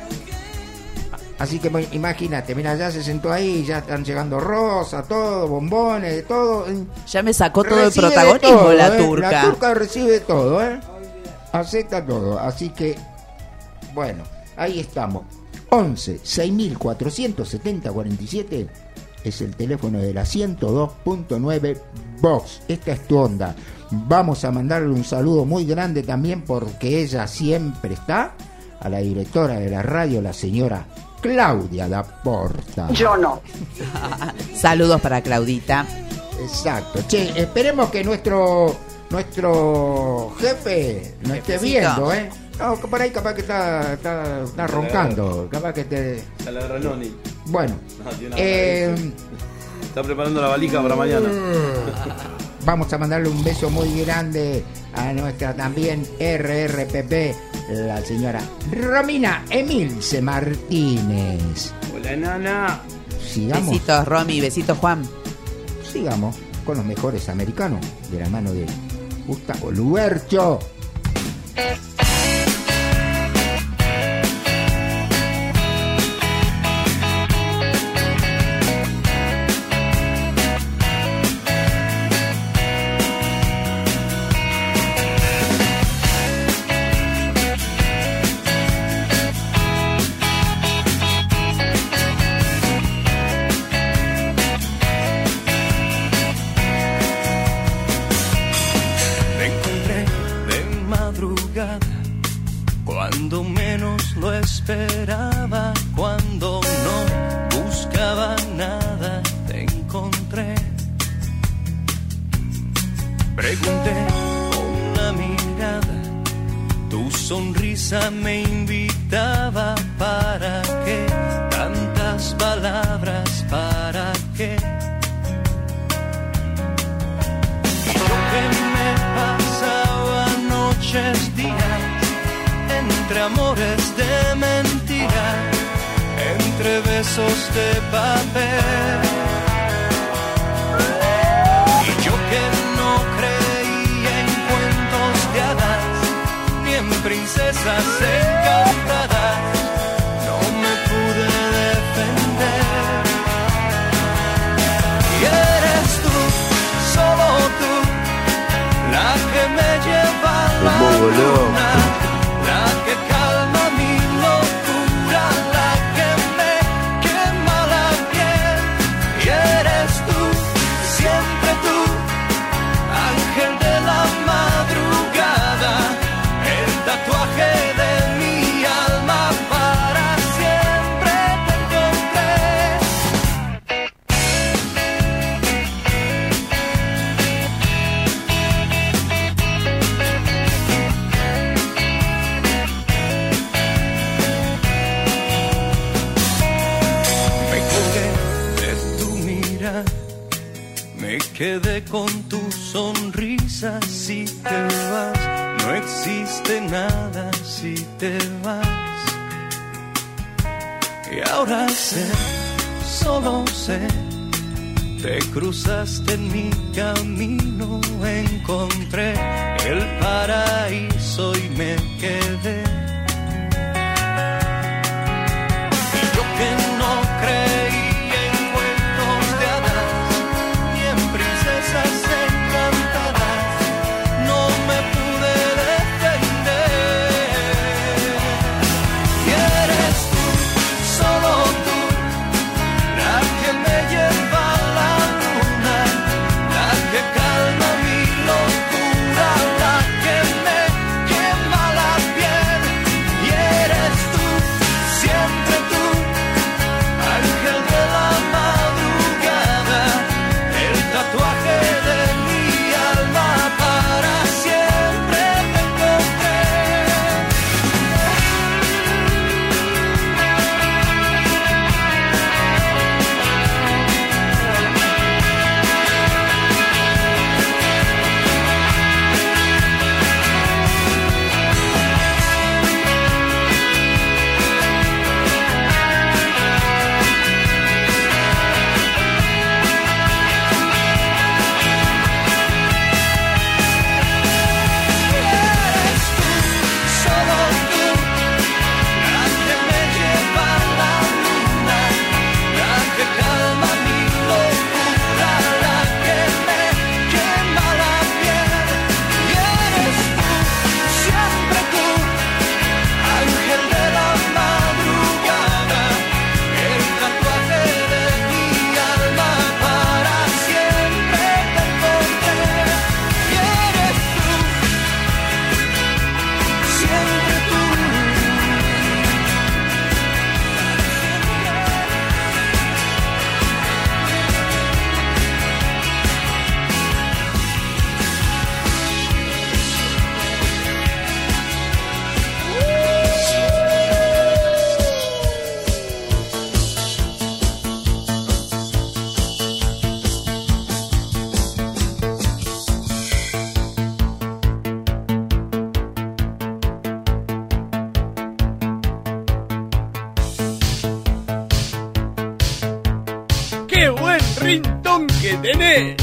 Así que pues, imagínate, mira, ya se sentó ahí, ya están llegando rosas, todo, bombones, de todo. Ya me sacó todo el Recibe protagonismo todo, la ¿eh? turca. La turca recibe todo, ¿eh? Acepta todo. Así que, bueno, ahí estamos. once seis mil cuatrocientos setenta cuarenta y siete es el teléfono de la ciento dos punto nueve Vox. Esta es tu onda. Vamos a mandarle un saludo muy grande también porque ella siempre está, a la directora de la radio, la señora Claudia Laporta. Yo no. Saludos para Claudita. Exacto. Che, esperemos que nuestro nuestro jefe nos esté Jefecito. viendo, ¿eh? No, que por ahí capaz que está, está, está roncando. Capaz que te... Se la agarra Noni. Bueno. No, tiene una eh, Está preparando la valija para mañana. Vamos a mandarle un beso muy grande a nuestra también R R P P, la señora Romina Emilce Martínez. Hola, nana. Sigamos. Besitos, Romy. Besitos, Juan. Sigamos con los mejores americanos de la mano de Gustavo Lubercho. Me encontré de madrugada, cuando menos lo esperaba, cuando no buscaba nada, te encontré. Pregunté con la mirada, tu sonrisa me invitaba. ¿Para qué tantas palabras? ¿Para qué? Que me pasaba noches, días, entre amores de mentira, entre de besos de papel. Y yo que no creía en cuentos de hadas, ni en princesas encantadas, no me pude defender. Y eres tú, solo tú, la que me lleva a la luna, la que calma mi locura, la que me quema la piel. Y eres tú, siempre tú, ángel de la madrugada, el tatuaje de mi alma, para siempre te encontré. Me colgué de tu mirar, me quedé con tu sonrisa. Si te vas, no existe nada si te vas. Y ahora sé, solo sé, te cruzaste en mi camino, encontré el paraíso y me quedé. Y yo que no creía en cuentos de hadas, ni en princesas encantadas, no me pude defender. Y eres tú, solo tú, la que me lleva a la luna, la que calma mi locura, la que me quema la piel. Y eres tú, siempre tú, ángel de la madrugada, el tatuaje de mi alma, para siempre te encontré. Eres tú, solo tú, la que me lleva a la luna, la que calma mi locura, la que me quema la piel. Y eres tú, siempre tú, ángel de la madrugada, el tatuaje de mi alma, para siempre te encontré. Y eres tú, siempre tú. ¡Qué buen rintón que tenés!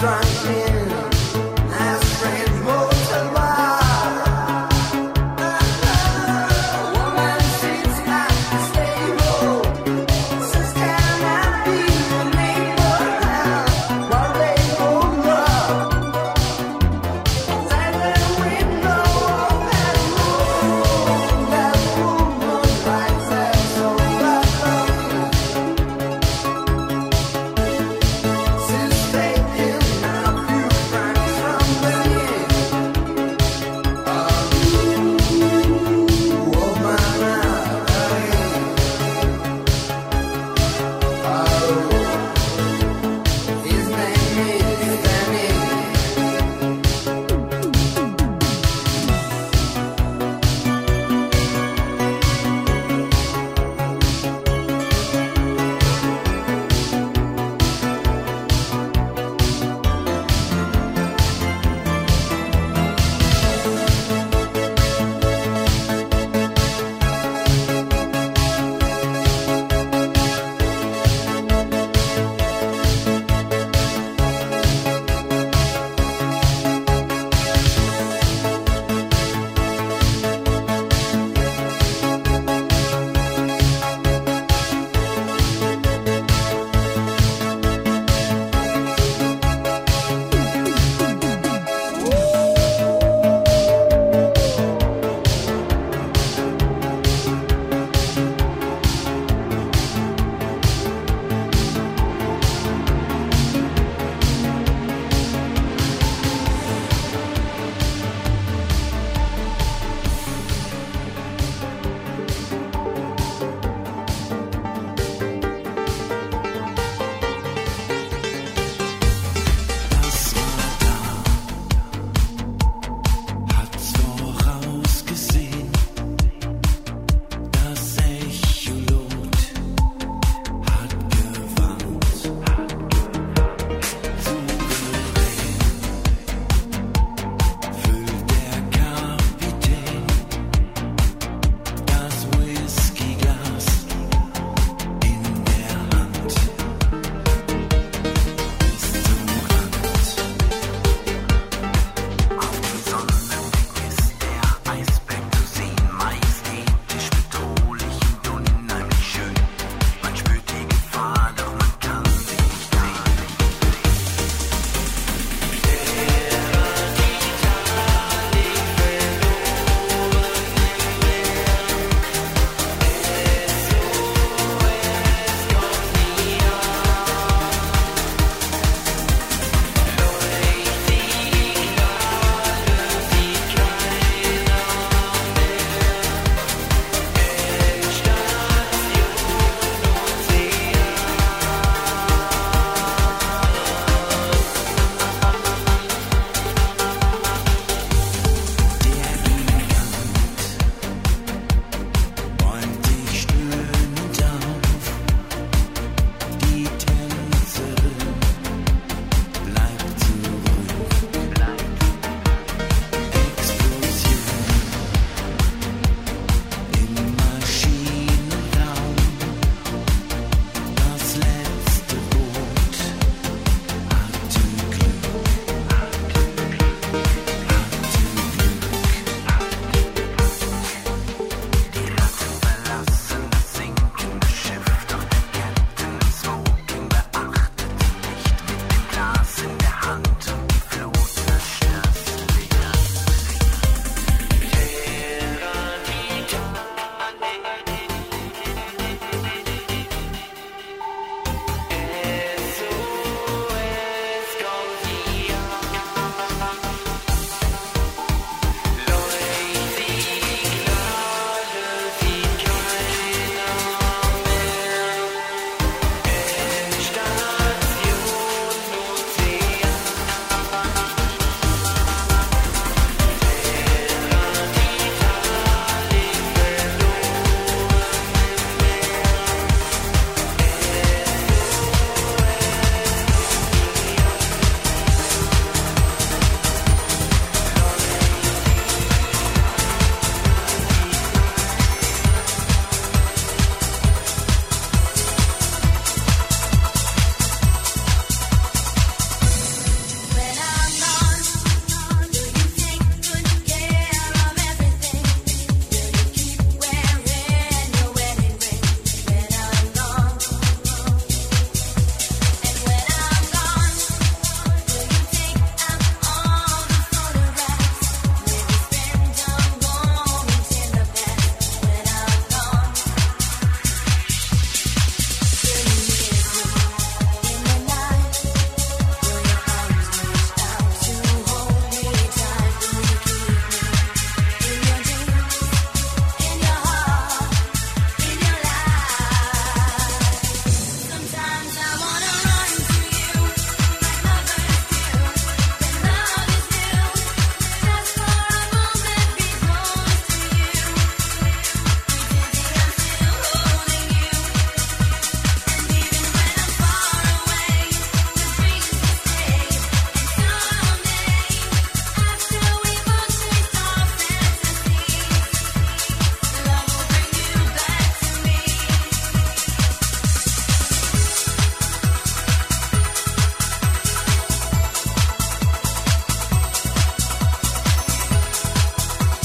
Since they give my view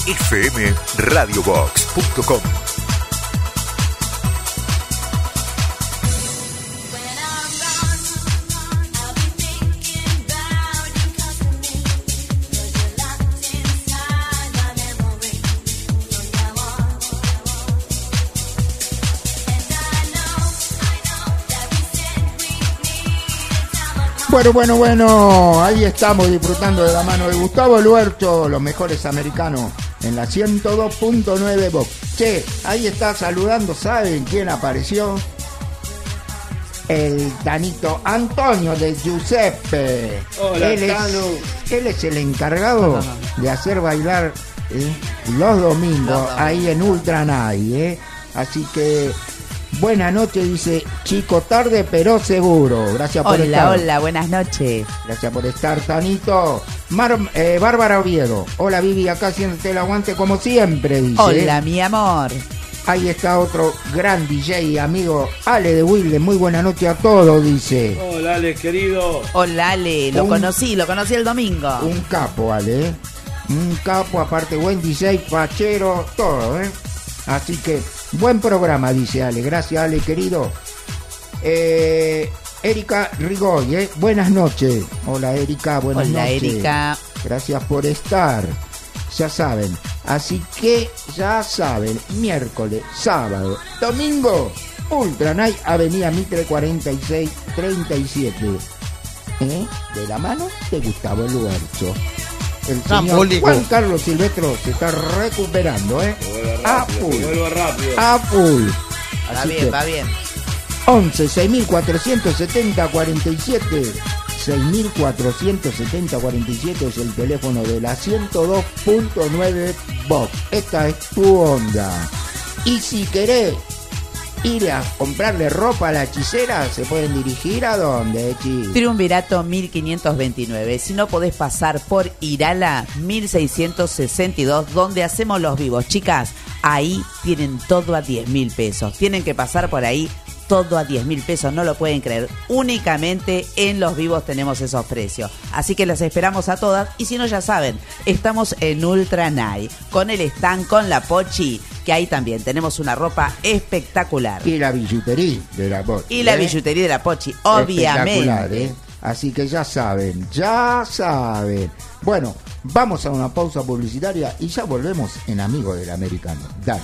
f m radio box punto com. Bueno, bueno, bueno, ahí estamos disfrutando de la mano de Gustavo Luerto, los mejores americanos en la ciento dos punto nueve Vox. Che, ahí está saludando, ¿saben quién apareció? El Tanito Antonio de Giuseppe. Hola, él es, Tano. él es el encargado de hacer bailar eh, los domingos ahí en Ultra Night, eh. Así que buenas noches, dice Chico, tarde pero seguro. Gracias por hola, estar. Hola, hola, buenas noches. Gracias por estar, Tanito. Mar, eh, Bárbara Oviedo. Hola, Vivi, acá haciéndote el aguante como siempre, dice. Hola, mi amor. Ahí está otro gran D J y amigo, Ale de Wilde. Muy buena noche a todos, dice. Hola, Ale, querido. Hola, Ale. Lo Un- conocí, lo conocí el domingo. Un capo, Ale, ¿eh? Un capo, aparte buen D J, fachero, todo, ¿eh? Así que, buen programa, dice Ale. Gracias, Ale, querido. Eh, Erika Rigoy, ¿eh? Buenas noches. Hola, Erika, buenas Hola, noches. Erika. Gracias por estar. Ya saben. Así que, ya saben, miércoles, sábado, domingo, Ultra Night, Avenida Mitre cuarenta y seis treinta y siete. ¿Eh? De la mano de Gustavo Luerzo. El señor Trampolico. Juan Carlos Silvestro se está recuperando, ¿eh? A full. Vuelva rápido. A full. Va Así bien, que, va bien. once seis mil cuatrocientos setenta cuarenta y siete. seis mil cuatrocientos setenta cuarenta y siete es el teléfono de la ciento dos punto nueve Vox. Esta es tu onda. Y si querés ir a comprarle ropa a la hechicera, se pueden dirigir a dónde, Chi. Triunvirato mil quinientos veintinueve. Si no podés pasar por Irala mil seiscientos sesenta y dos, donde hacemos los vivos. Chicas, ahí tienen todo a diez mil pesos. Tienen que pasar por ahí. Todo a diez mil pesos, no lo pueden creer. Únicamente en los vivos tenemos esos precios. Así que las esperamos a todas. Y si no, ya saben, estamos en Ultra Night, con el stand, con la Pochi, que ahí también tenemos una ropa espectacular. Y la billutería de la Pochi. Y la ¿eh? billutería de la Pochi, Espectacular, obviamente. ¿eh? Así que ya saben, ya saben. Bueno, vamos a una pausa publicitaria y ya volvemos en Amigo del Americano. Dale.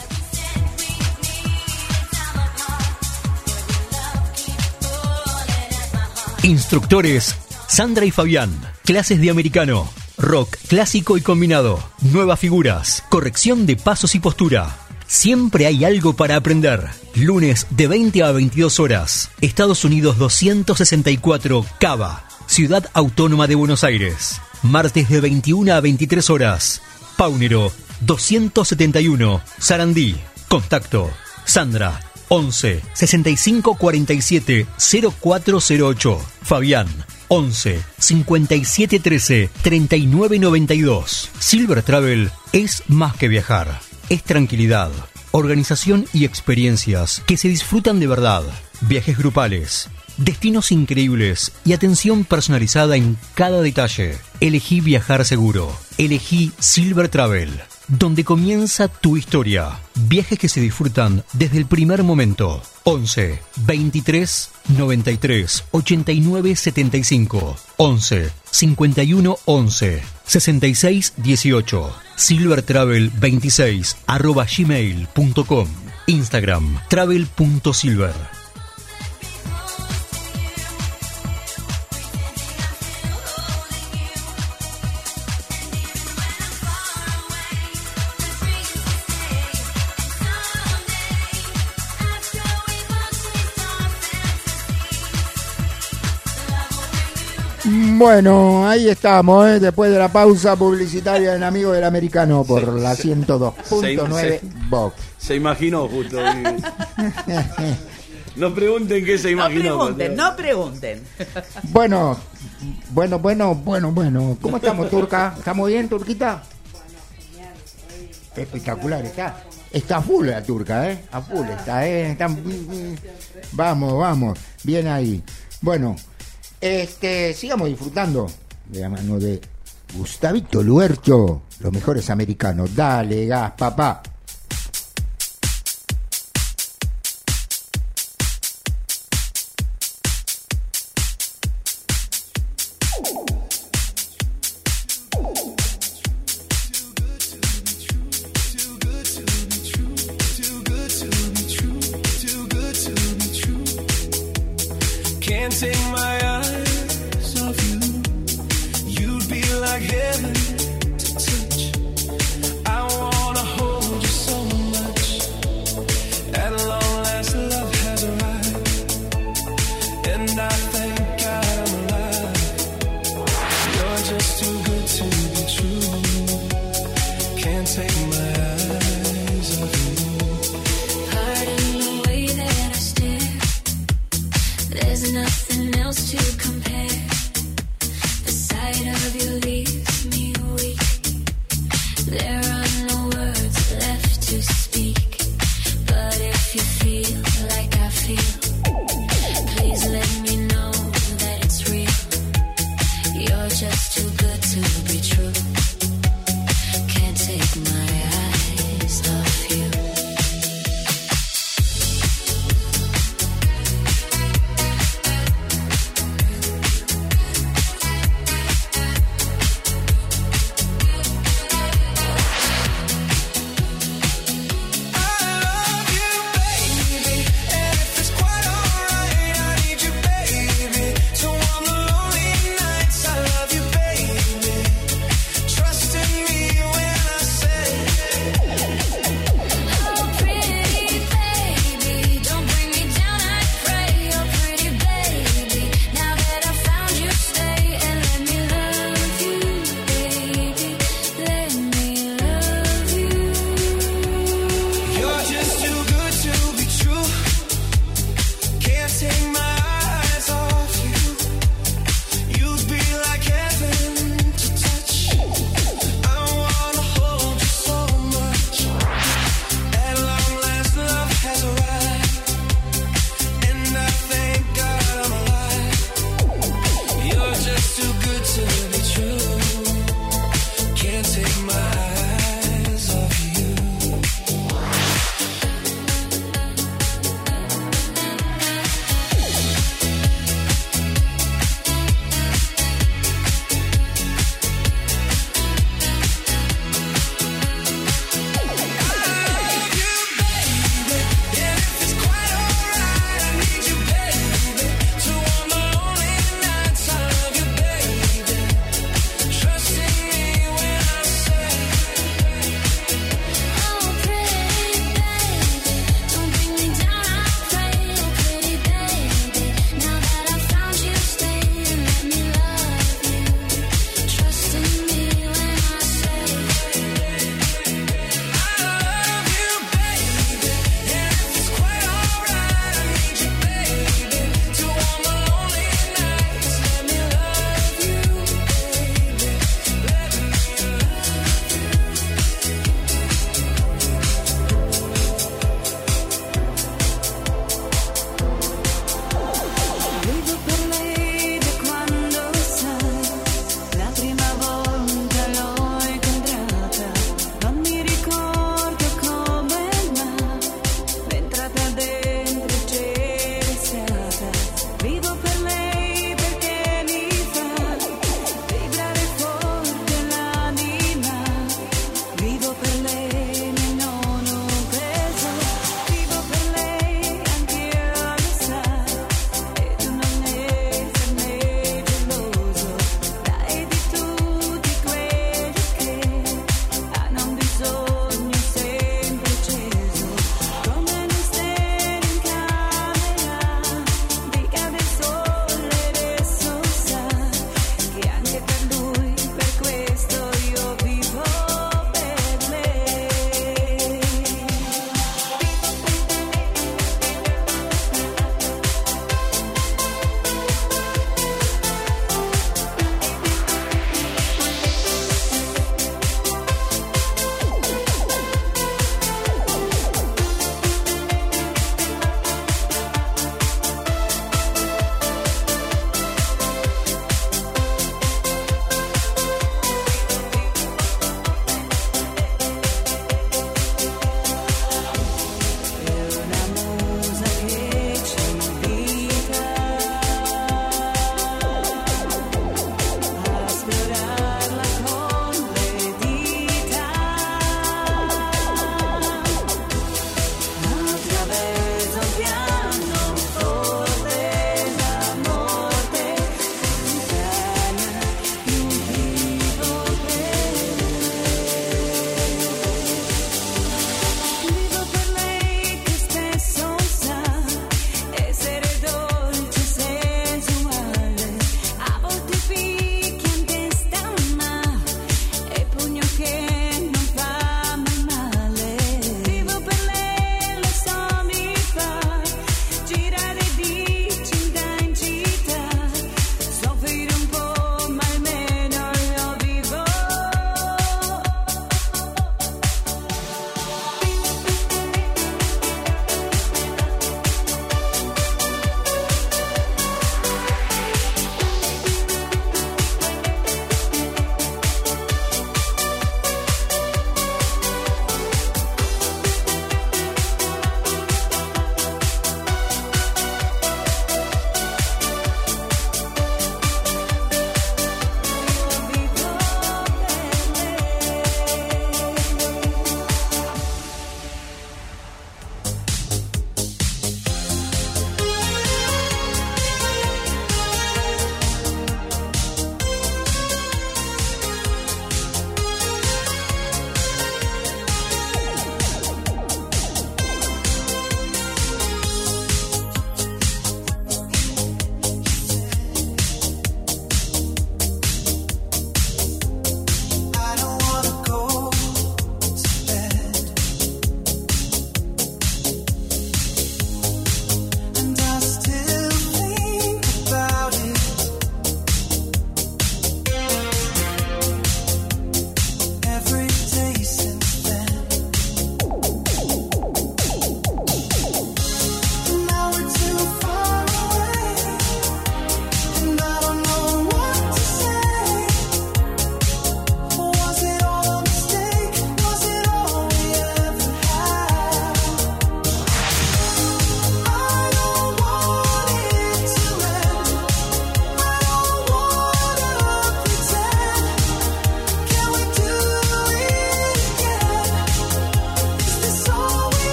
Instructores Sandra y Fabián. Clases de americano, rock clásico y combinado, nuevas figuras, corrección de pasos y postura. Siempre hay algo para aprender. Lunes de veinte a veintidós horas. Estados Unidos doscientos sesenta y cuatro, Cava, Ciudad Autónoma de Buenos Aires. Martes de veintiuna a veintitrés horas. Paunero doscientos setenta y uno, Sarandí. Contacto Sandra once sesenta y cinco cuarenta y siete cero cuatro cero ocho. Fabián once cincuenta y siete trece treinta y nueve noventa y dos. Silver Travel es más que viajar, es tranquilidad, organización y experiencias que se disfrutan de verdad. Viajes grupales, destinos increíbles y atención personalizada en cada detalle. Elegí viajar seguro. Elegí Silver Travel, donde comienza tu historia. Viajes que se disfrutan desde el primer momento. once veintitrés noventa y tres ochenta y nueve setenta y cinco. once cincuenta y uno once sesenta y seis dieciocho. silvertravel veintiséis arroba gmail punto com. Instagram travel punto silver. Bueno, ahí estamos, ¿eh? Después de la pausa publicitaria en Amigo del Americano por la ciento dos punto nueve Vox. Se imaginó justo. No pregunten qué se No imaginó. pregunten, no pregunten. Bueno, bueno, bueno, bueno, bueno. ¿Cómo estamos, Turca? ¿Estamos bien, Turquita? Espectacular, está. Está full la Turca, ¿eh? A full está, ¿eh? Está... Vamos, vamos. Bien ahí. Bueno, este, sigamos disfrutando de la mano de Gustavito Luercho, los mejores americanos. Dale gas, papá. Can't take my eyes off you. You'd be like heaven to touch. I wanna hold you so much. At long last, love has arrived, and I thank God I'm alive. You're just too good to be true. Can't take my eyes off you. Pardon the way that I stare. There's nothing else to compare. The sight of you leaves me weak. There are no words left to speak. But if you feel like I feel, please let me know that it's real. You're just too good to be true. Can't take my eyes off you. Baby,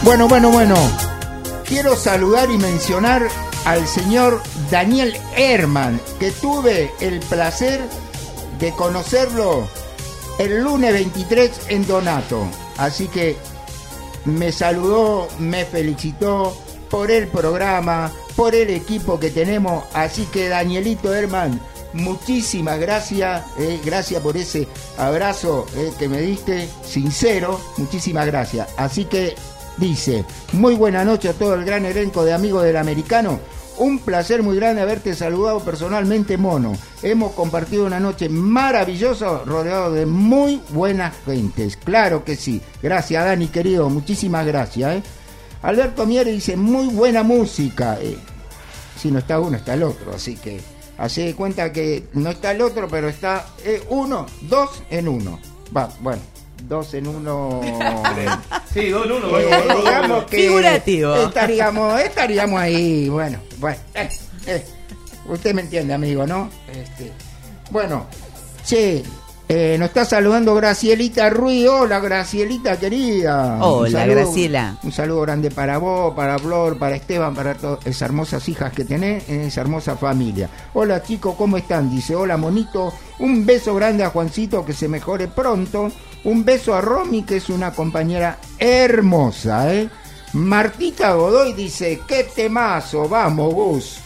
Bueno, bueno, bueno. Quiero saludar y mencionar al señor Daniel Herman, que tuve el placer de conocerlo el lunes veintitrés en Donato. Así que me saludó, me felicitó por el programa, por el equipo que tenemos. Así que Danielito Herman, muchísimas gracias, eh, gracias por ese abrazo eh, que me diste, sincero, muchísimas gracias. Así que dice, muy buena noche a todo el gran elenco de Amigos del Americano. Un placer muy grande haberte saludado personalmente, mono. Hemos compartido una noche maravillosa rodeado de muy buenas gentes. Claro que sí. Gracias, Dani, querido. Muchísimas gracias. ¿eh? Alberto Mier dice, muy buena música. Eh, si no está uno, está el otro. Así que, así de cuenta que no está el otro, pero está eh, uno, dos en uno. Va, bueno. Dos en uno. Sí, dos en uno. Eh, digamos que figurativo. Estaríamos, estaríamos ahí. Bueno, bueno. Eh, eh. Usted me entiende, amigo, ¿no? Este, bueno, che, eh, nos está saludando Gracielita Ruiz. Hola, Gracielita querida. Hola, un saludo, Graciela. Un saludo grande para vos, para Flor, para Esteban, para todas esas hermosas hijas que tenés, esa hermosa familia. Hola, chicos, ¿cómo están? Dice, hola, monito. Un beso grande a Juancito, que se mejore pronto. Un beso a Romy, que es una compañera hermosa, ¿eh? Martita Godoy dice, qué temazo, vamos, Gus.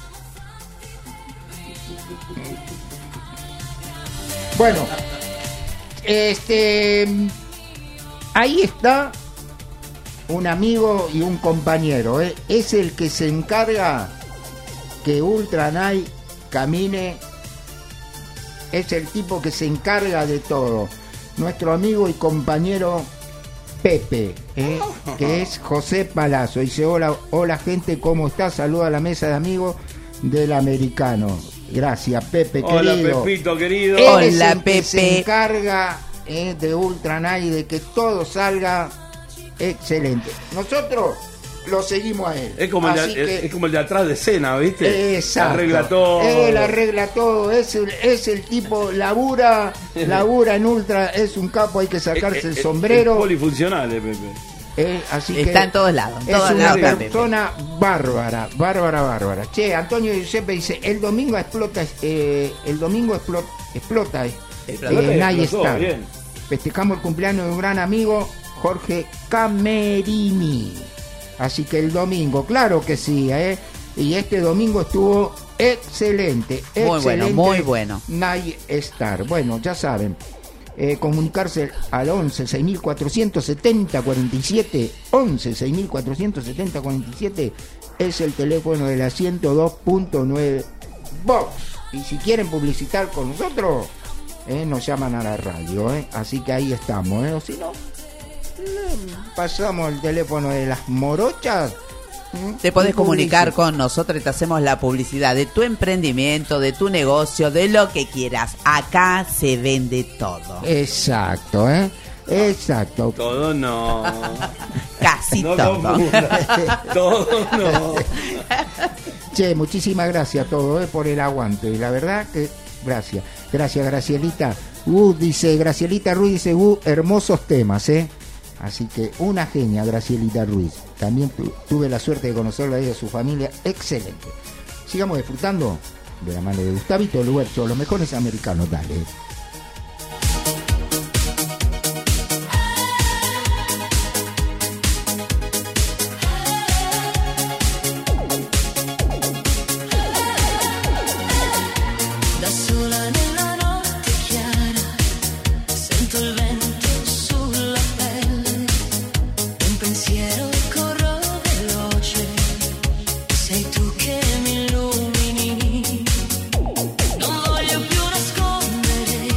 Bueno, este, ahí está un amigo y un compañero, ¿eh? Es el que se encarga que Ultra Night camine, es el tipo que se encarga de todo. Nuestro amigo y compañero Pepe, ¿eh? que es José Palazzo. Dice, hola, hola gente, ¿cómo está? Saluda a la mesa de amigos del Americano. Gracias, Pepe, hola, querido. Pepito, querido. Él Hola, es el Pepe. que se encarga eh, de Ultra Night, de que todo salga excelente. Nosotros lo seguimos a él. Es como, el de, Así es, que, es como el de atrás de escena, ¿viste? exacto. Arregla todo. Él arregla todo. Es el, es el tipo, labura, labura en Ultra, es un capo, hay que sacarse Eh, eh, el sombrero. Es polifuncional, eh, Pepe. Eh, así que Está en todos lados. En es todos una lados está Pepe. persona bárbara, bárbara, bárbara. Che, Antonio Giuseppe dice, el domingo explota, eh, el domingo explota, explota eh, Explotó, eh, Night explotó, Star. bien. Festejamos el cumpleaños de un gran amigo, Jorge Camerini. Así que el domingo, claro que sí, ¿eh? Y este domingo estuvo excelente, Muy excelente. bueno, muy bueno. Night Star. Bueno, ya saben, eh, comunicarse al once seis mil cuatrocientos setenta cuarenta y siete, once seis mil cuatrocientos setenta cuarenta y siete es el teléfono de la ciento dos punto nueve Vox. Y si quieren publicitar con nosotros, eh, nos llaman a la radio, ¿eh? Así que ahí estamos, ¿eh? O si no, pasamos el teléfono de las morochas. Te podés comunicar con nosotros y te hacemos la publicidad de tu emprendimiento, de tu negocio, de lo que quieras. Acá se vende todo. Exacto, ¿eh? Exacto. Todo no. Casi no todo. Todo no. Che, muchísimas gracias a todos, ¿eh? Por el aguante. Y la verdad que gracias. Gracias, Gracielita. Uh, dice, Gracielita Ruiz dice, uh, hermosos temas, ¿eh? Así que una genia, Gracielita Ruiz. También tu, tuve la suerte de conocerla y de su familia. Excelente. Sigamos disfrutando de la mano de Gustavito Luercho, los mejores americanos. Dale. Da sola nella notte chiara, sento il vento sulla pelle, un pensiero corro veloce, sei tu che mi illumini, non voglio più nascondere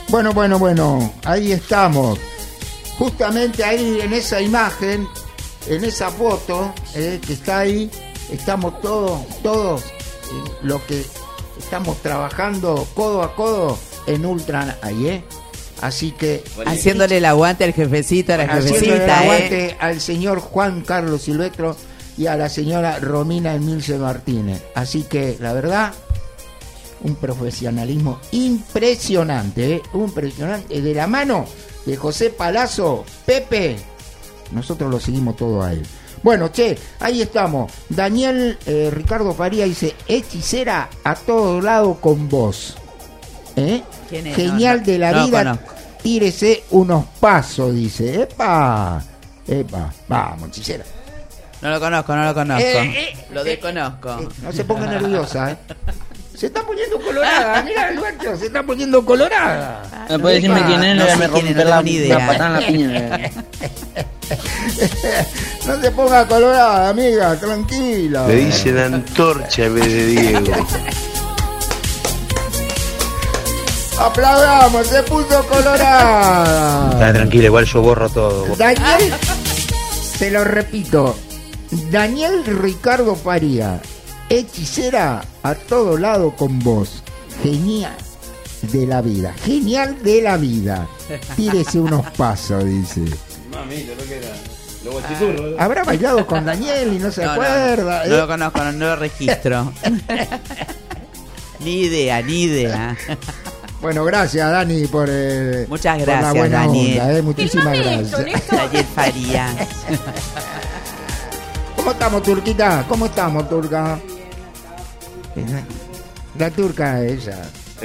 Bueno, bueno, bueno, ahí estamos. Justamente ahí en esa imagen, en esa foto eh, que está ahí, estamos todos, todos eh, los que estamos trabajando codo a codo en Ultra ahí, ¿eh? Así que... Haciéndole el aguante al jefecito, a la haciéndole jefecita, el aguante ¿eh? al señor Juan Carlos Silvestro y a la señora Romina Emilce Martínez. Así que, la verdad, un profesionalismo impresionante, ¿eh? Un impresionante. De la mano de José Palazzo, Pepe, nosotros lo seguimos todo a él. Bueno, che, ahí estamos. Daniel eh, Ricardo Faría dice, hechicera a todo lado con vos. ¿Eh? ¿Quién es? Genial No, no, de la no lo vida, conozco. tírese unos pasos, dice. Epa, epa, vamos, hechicera. No lo conozco, no lo conozco. Eh, eh, lo desconozco. Eh, no se ponga nerviosa, ¿eh? Se está poniendo colorada, mira Alberto, se está poniendo colorada. No puede decirme quién es, no, no sé me quién es, romper no la, tengo ni idea. la patada en la piña. No se ponga colorada, amiga, tranquila. Le dicen antorcha en vez de Diego. Aplaudamos, se puso colorada. Está tranquila, igual yo borro todo. Daniel, te lo repito, Daniel Ricardo Faría, hechicera a todo lado con vos. Genial de la vida, genial de la vida. Tírese unos pasos, dice. Mamita, lo que era. Lo guachiturro. Habrá bailado con Daniel y no se No, no, acuerda. no ¿eh? lo conozco, no, no lo registro. Ni idea, ni idea. Bueno, gracias Dani por, eh, Muchas por la gracias, buena Daniel. onda, eh, muchísimas gracias. Daniel Faría. ¿Cómo estamos, Turquita? ¿Cómo estamos, Turca? La turca ella.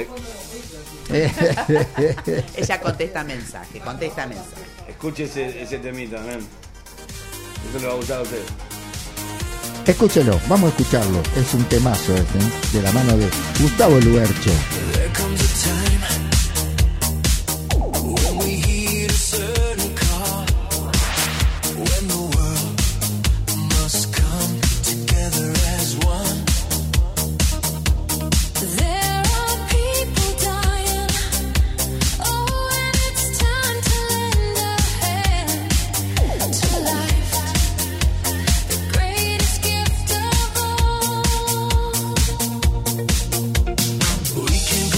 Ella contesta mensaje, contesta mensaje. Escuche ese, ese temita, man. Eso le va a gustar a usted. Escúchelo, vamos a escucharlo. Es un temazo este, ¿eh? De la mano de Gustavo Luercho. There comes a time when we hear a certain call, when the world must come together as one. There are people dying. Oh, and it's time to lend a hand to life, the greatest gift of all. We can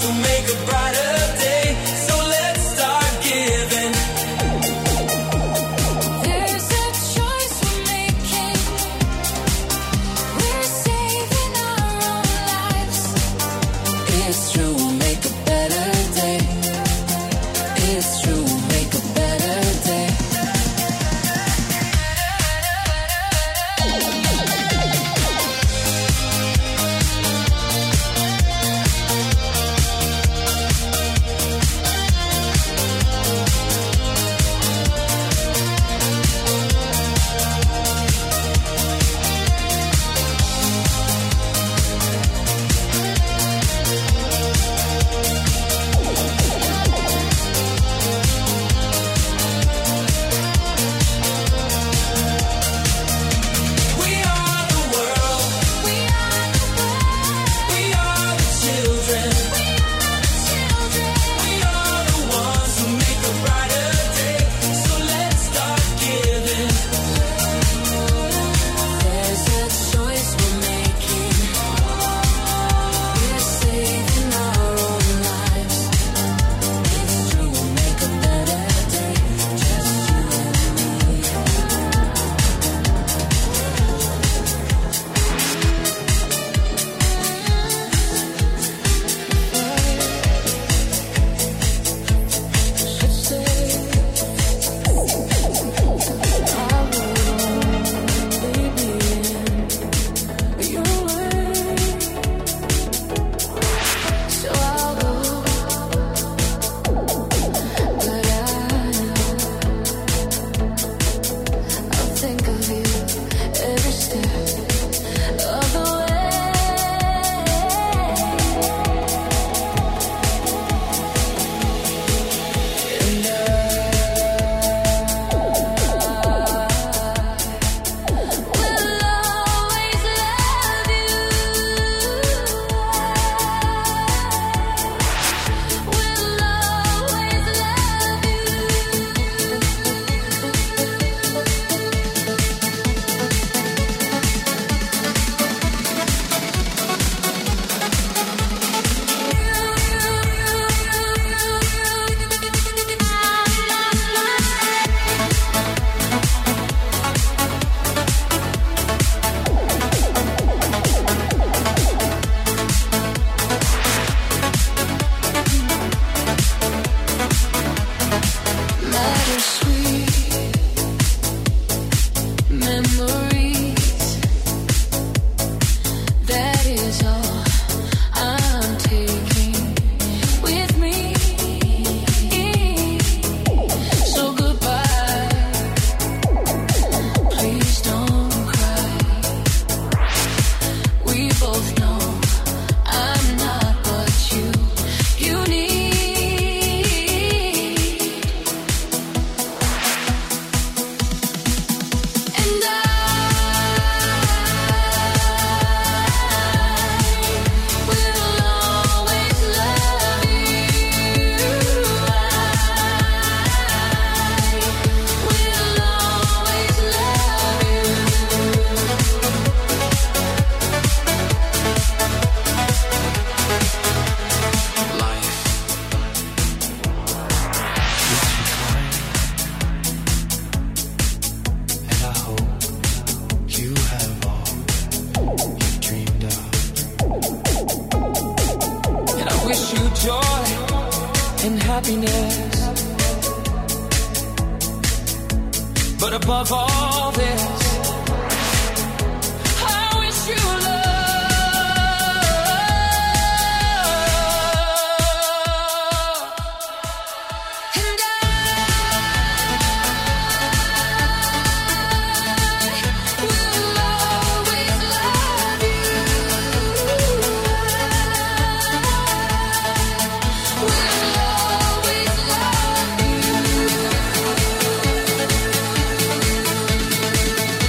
will make a brighter day. So let's start giving. There's a choice we're making. We're saving our own lives. It's true, we'll make a better day. It's true, we'll make a better day. We are the world. We are the world. We are the children. We are the ones who make a brighter day. So let's start giving. There's a choice we're making. We're saving our own lives. It's true, we'll make a better day. Just you and me. So I'll go, but I know I'll think of you every step of the way. And I will always love you. We'll always love you. Bittersweet memories. That is all I'm taking with me. So goodbye. Please don't cry. We both know I'm not what you you need. And I will always love you. I will always love you. Life and I hope you have all you dreamed of. And I wish you joy and happiness. But above all this, I wish you love. And I will always love you. Will always love you.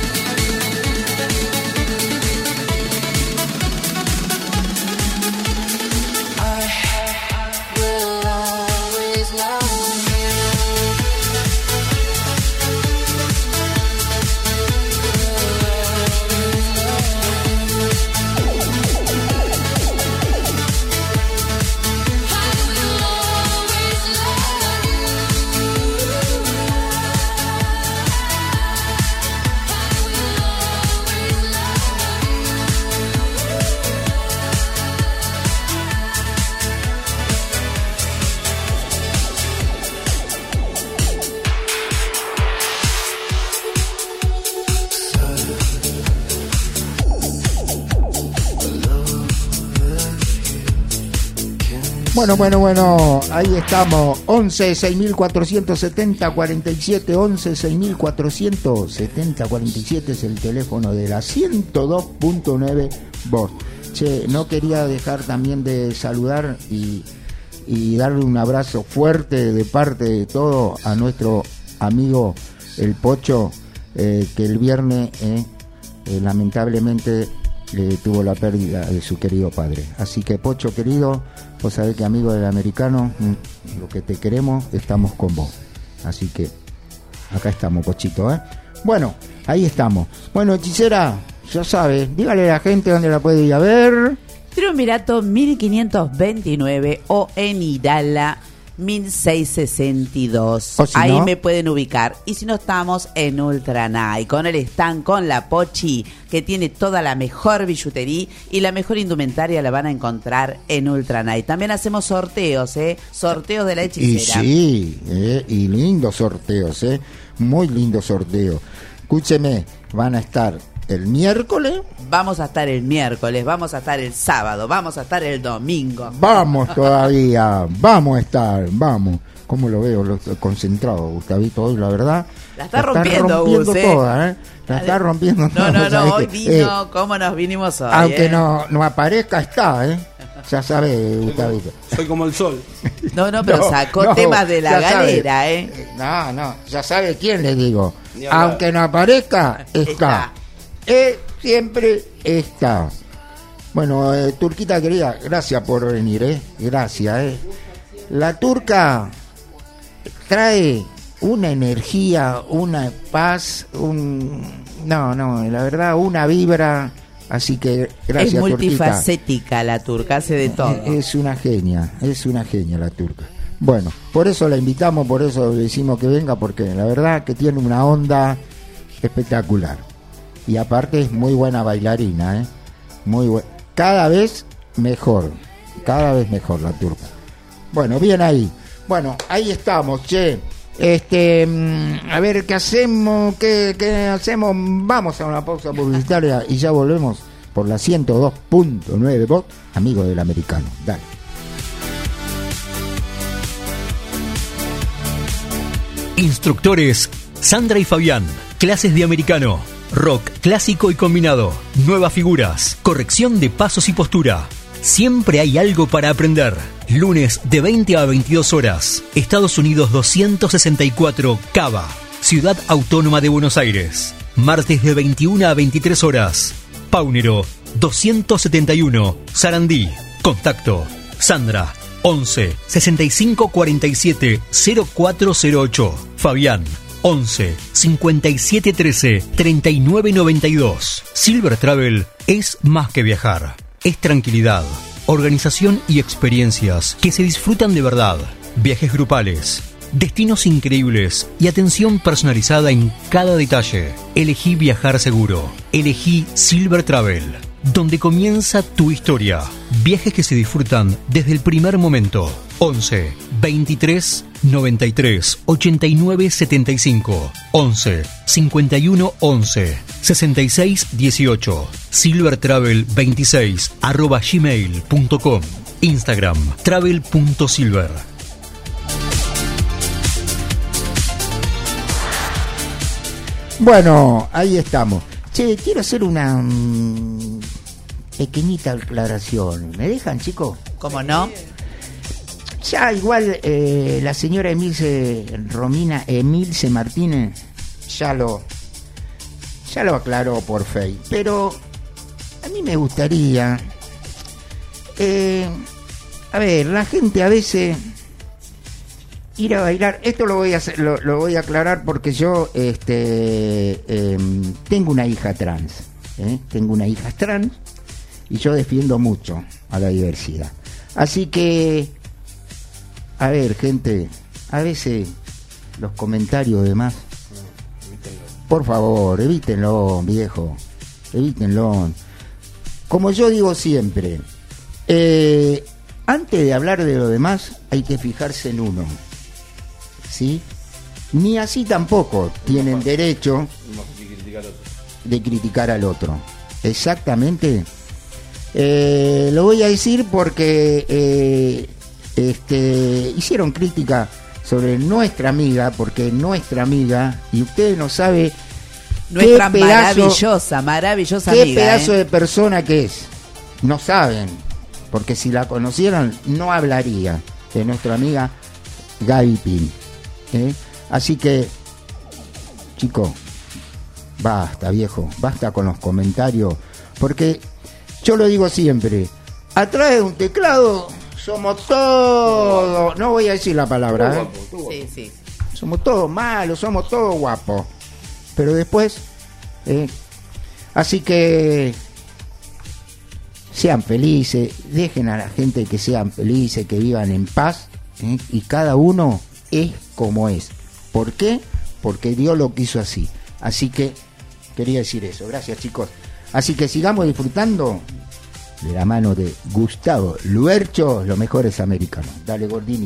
Bueno, bueno, bueno, ahí estamos. once seis mil cuatrocientos setenta cuarenta y siete, once seis mil cuatrocientos setenta cuarenta y siete es el teléfono de la ciento dos punto nueve voz. Che, no quería dejar también de saludar y, y darle un abrazo fuerte de parte de todo a nuestro amigo el Pocho, eh, que el viernes eh, eh, lamentablemente eh, tuvo la pérdida de su querido padre. Así que, Pocho querido, vos sabés que amigo del americano, lo que te queremos, estamos con vos. Así que acá estamos, Pochito, ¿eh? Bueno, ahí estamos. Bueno, hechicera, ya sabes, dígale a la gente dónde la puede ir a ver. Triunvirato mil quinientos veintinueve o en Irala mil seiscientos sesenta y dos. O si Ahí no, me pueden ubicar. Y si no, estamos en Ultranay, con el stand, con la Pochi, que tiene toda la mejor billutería y la mejor indumentaria la van a encontrar en Ultranay. También hacemos sorteos, ¿eh? Sorteos de la y hechicera. sí, eh, y lindos sorteos, ¿eh? Muy lindos sorteos. Escúcheme, van a estar el miércoles. Vamos a estar el miércoles, vamos a estar el sábado, vamos a estar el domingo. Vamos todavía, vamos a estar, vamos. ¿Cómo lo veo? Lo estoy concentrado, Gustavito, hoy, la verdad. La está rompiendo, Gus, ¿eh? toda, ¿eh? La está rompiendo No, toda, no, no, ¿sabes hoy qué? vino, Eh, ¿cómo nos vinimos hoy? aunque eh? no, no aparezca, está, ¿eh? Ya sabes, Gustavito. Soy como el sol. No, no, pero No, sacó no, temas de la ya sabe. galera, ¿eh? No, no, ya sabe quién le digo. Ni hablar. Aunque no aparezca, está. Está. Eh, siempre está. Bueno, eh, Turquita querida, gracias por venir, ¿eh? Gracias, ¿eh? La turca trae una energía, una paz, un... No, no, la verdad, una vibra. Así que gracias, Es Turquita. multifacética la turca, hace de todo. Es una genia, es una genia la turca. Bueno, por eso la invitamos, por eso le decimos que venga, porque la verdad que tiene una onda espectacular. Y aparte es muy buena bailarina, ¿eh? Muy buena. Cada vez mejor, cada vez mejor la turca. Bueno, bien ahí. Bueno, ahí estamos, che. Este, mm, a ver, ¿qué hacemos? ¿Qué, qué hacemos? Vamos a una pausa publicitaria y ya volvemos por la ciento dos punto nueve voz, amigo del americano. Dale. Instructores Sandra y Fabián. Clases de americano. Rock clásico y combinado. Nuevas figuras. Corrección de pasos y postura. Siempre hay algo para aprender. Lunes de veinte a veintidós horas. Estados Unidos doscientos sesenta y cuatro, Cava. Ciudad Autónoma de Buenos Aires. Martes de veintiuna a veintitrés horas. Paunero doscientos setenta y uno, Sarandí. Contacto Sandra once sesenta y cinco cuarenta y siete cero cuatro cero ocho. Fabián once cincuenta y siete trece treinta y nueve noventa y dos. Silver Travel es más que viajar. Es tranquilidad, organización y experiencias que se disfrutan de verdad. Viajes grupales, destinos increíbles y atención personalizada en cada detalle. Elegí viajar seguro. Elegí Silver Travel, donde comienza tu historia. Viajes que se disfrutan desde el primer momento. once veintitrés noventa y tres ochenta y nueve setenta y cinco. once cincuenta y uno once sesenta y seis dieciocho. silvertravel veintiséis arroba gmail punto com. Instagram travel punto silver. Bueno, ahí estamos. Che, quiero hacer una mm, pequeñita aclaración. ¿Me dejan, chicos? ¿Cómo no? Ya igual eh, la señora Emilce Romina Emilce Martínez ya lo ya lo aclaró por Face, pero a mí me gustaría eh, a ver, la gente a veces ir a bailar, esto lo voy a hacer, lo, lo voy a aclarar porque yo este eh, tengo una hija trans, ¿eh? tengo una hija trans y yo defiendo mucho a la diversidad, así que a ver, gente, a veces los comentarios de más, por favor, evítenlo, viejo, evítenlo. Como yo digo siempre, eh, antes de hablar de lo demás, hay que fijarse en uno, ¿sí? Ni así tampoco tienen derecho de criticar al otro. Exactamente. Eh, lo voy a decir porque... Eh, este, hicieron crítica sobre nuestra amiga, porque nuestra amiga, y usted no sabe Nuestra qué pedazo, maravillosa, maravillosa qué amiga. pedazo ¿eh? de persona que es. No saben, porque si la conocieran no hablaría de nuestra amiga Gaby Pin. ¿eh? Así que, chico, basta, viejo, basta con los comentarios, porque yo lo digo siempre, atrás de un teclado somos todos, no voy a decir la palabra, ¿eh? Sí, sí. Somos todos malos, somos todos guapos, pero después, ¿eh? Así que sean felices, dejen a la gente que sean felices, que vivan en paz, ¿eh? Y cada uno es como es. ¿Por qué? Porque Dios lo quiso así. Así que quería decir eso. Gracias, chicos. Así que sigamos disfrutando de la mano de Gustavo Luercho, los mejores americanos. Dale, Gordini.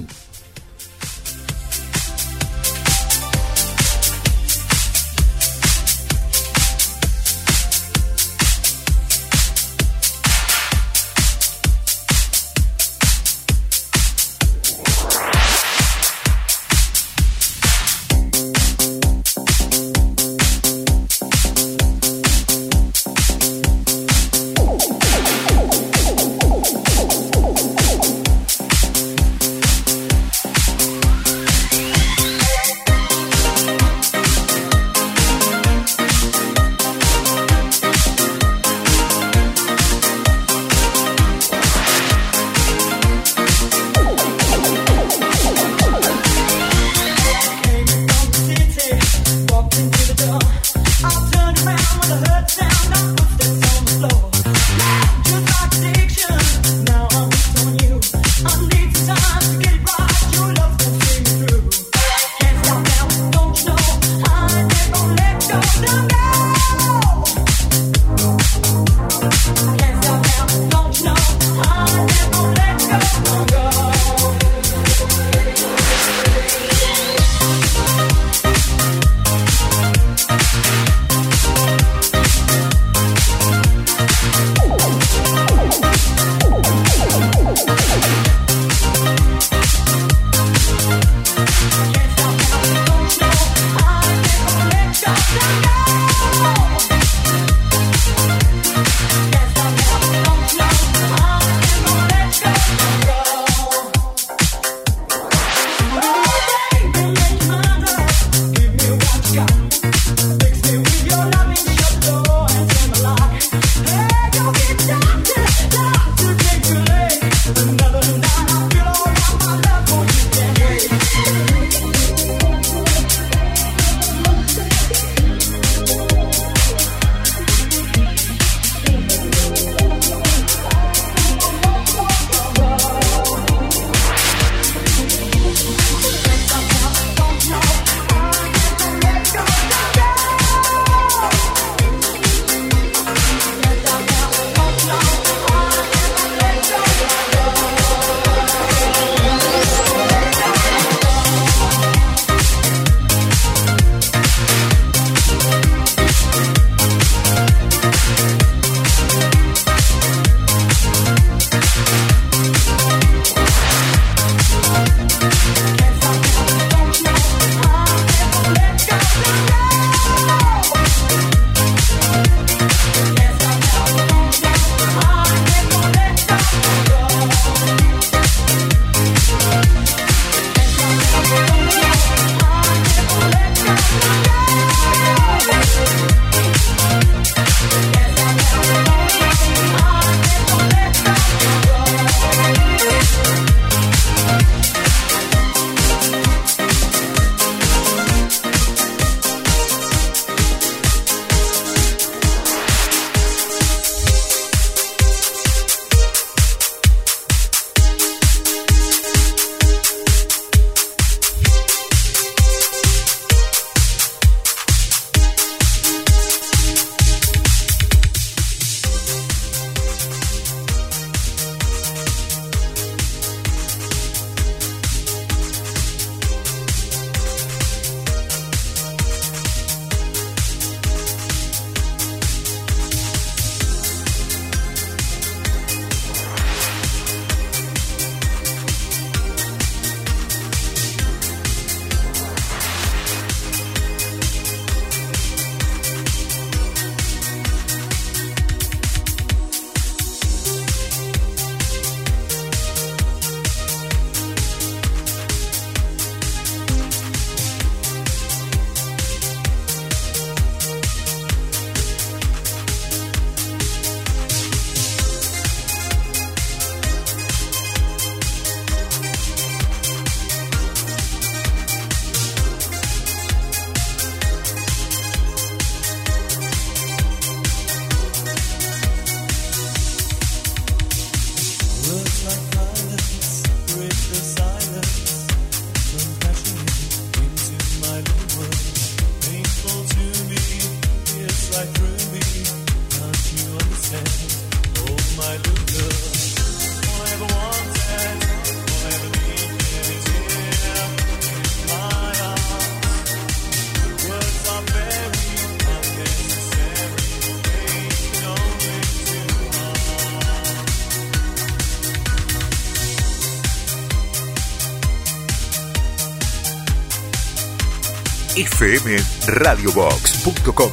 f m radio box punto com.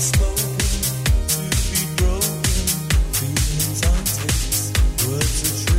Words are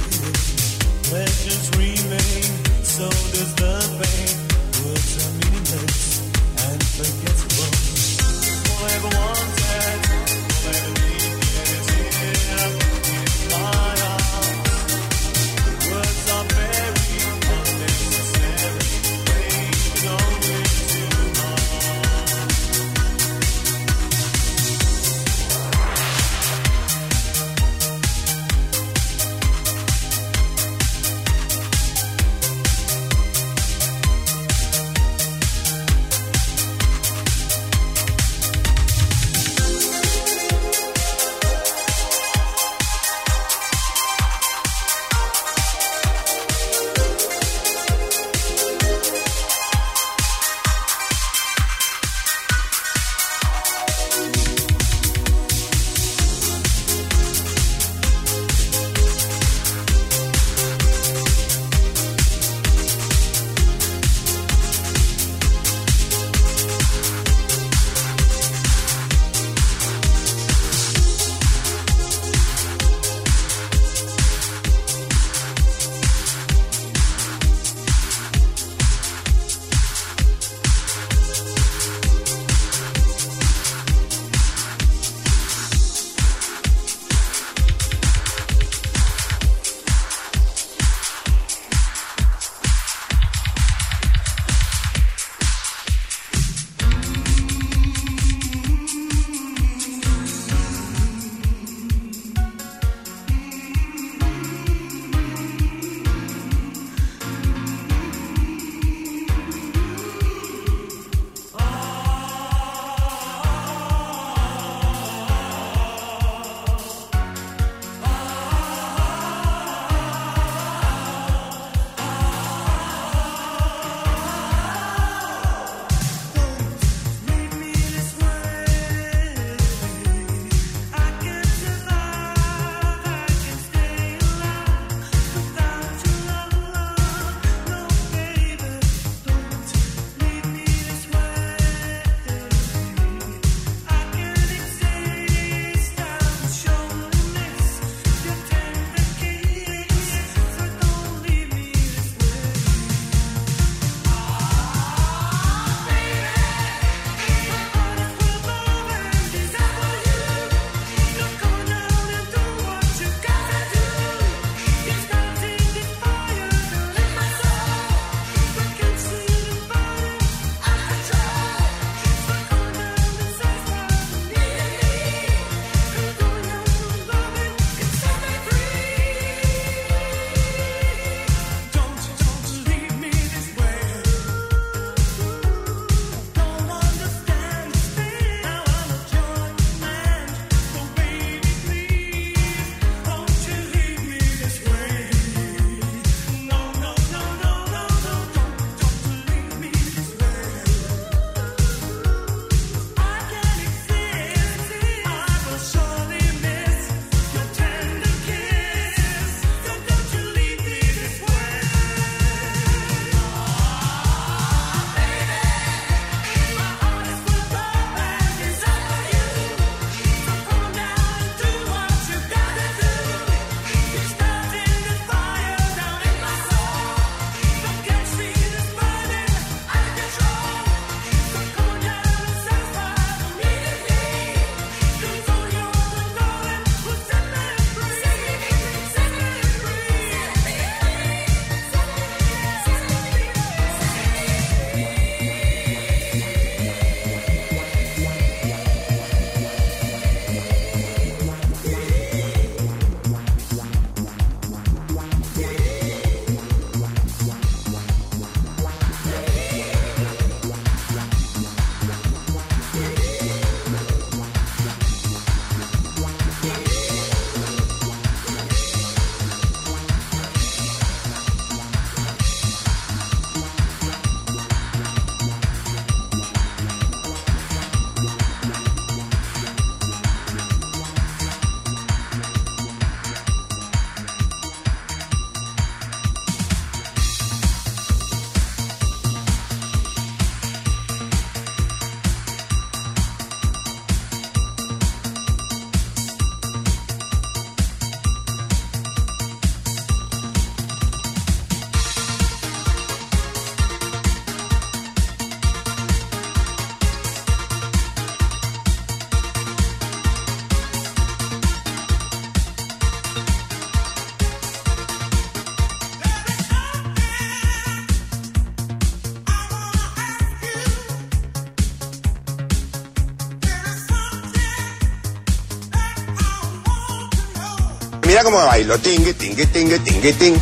mira cómo bailo. Tingue, tingue, tingue, tingue, tingue.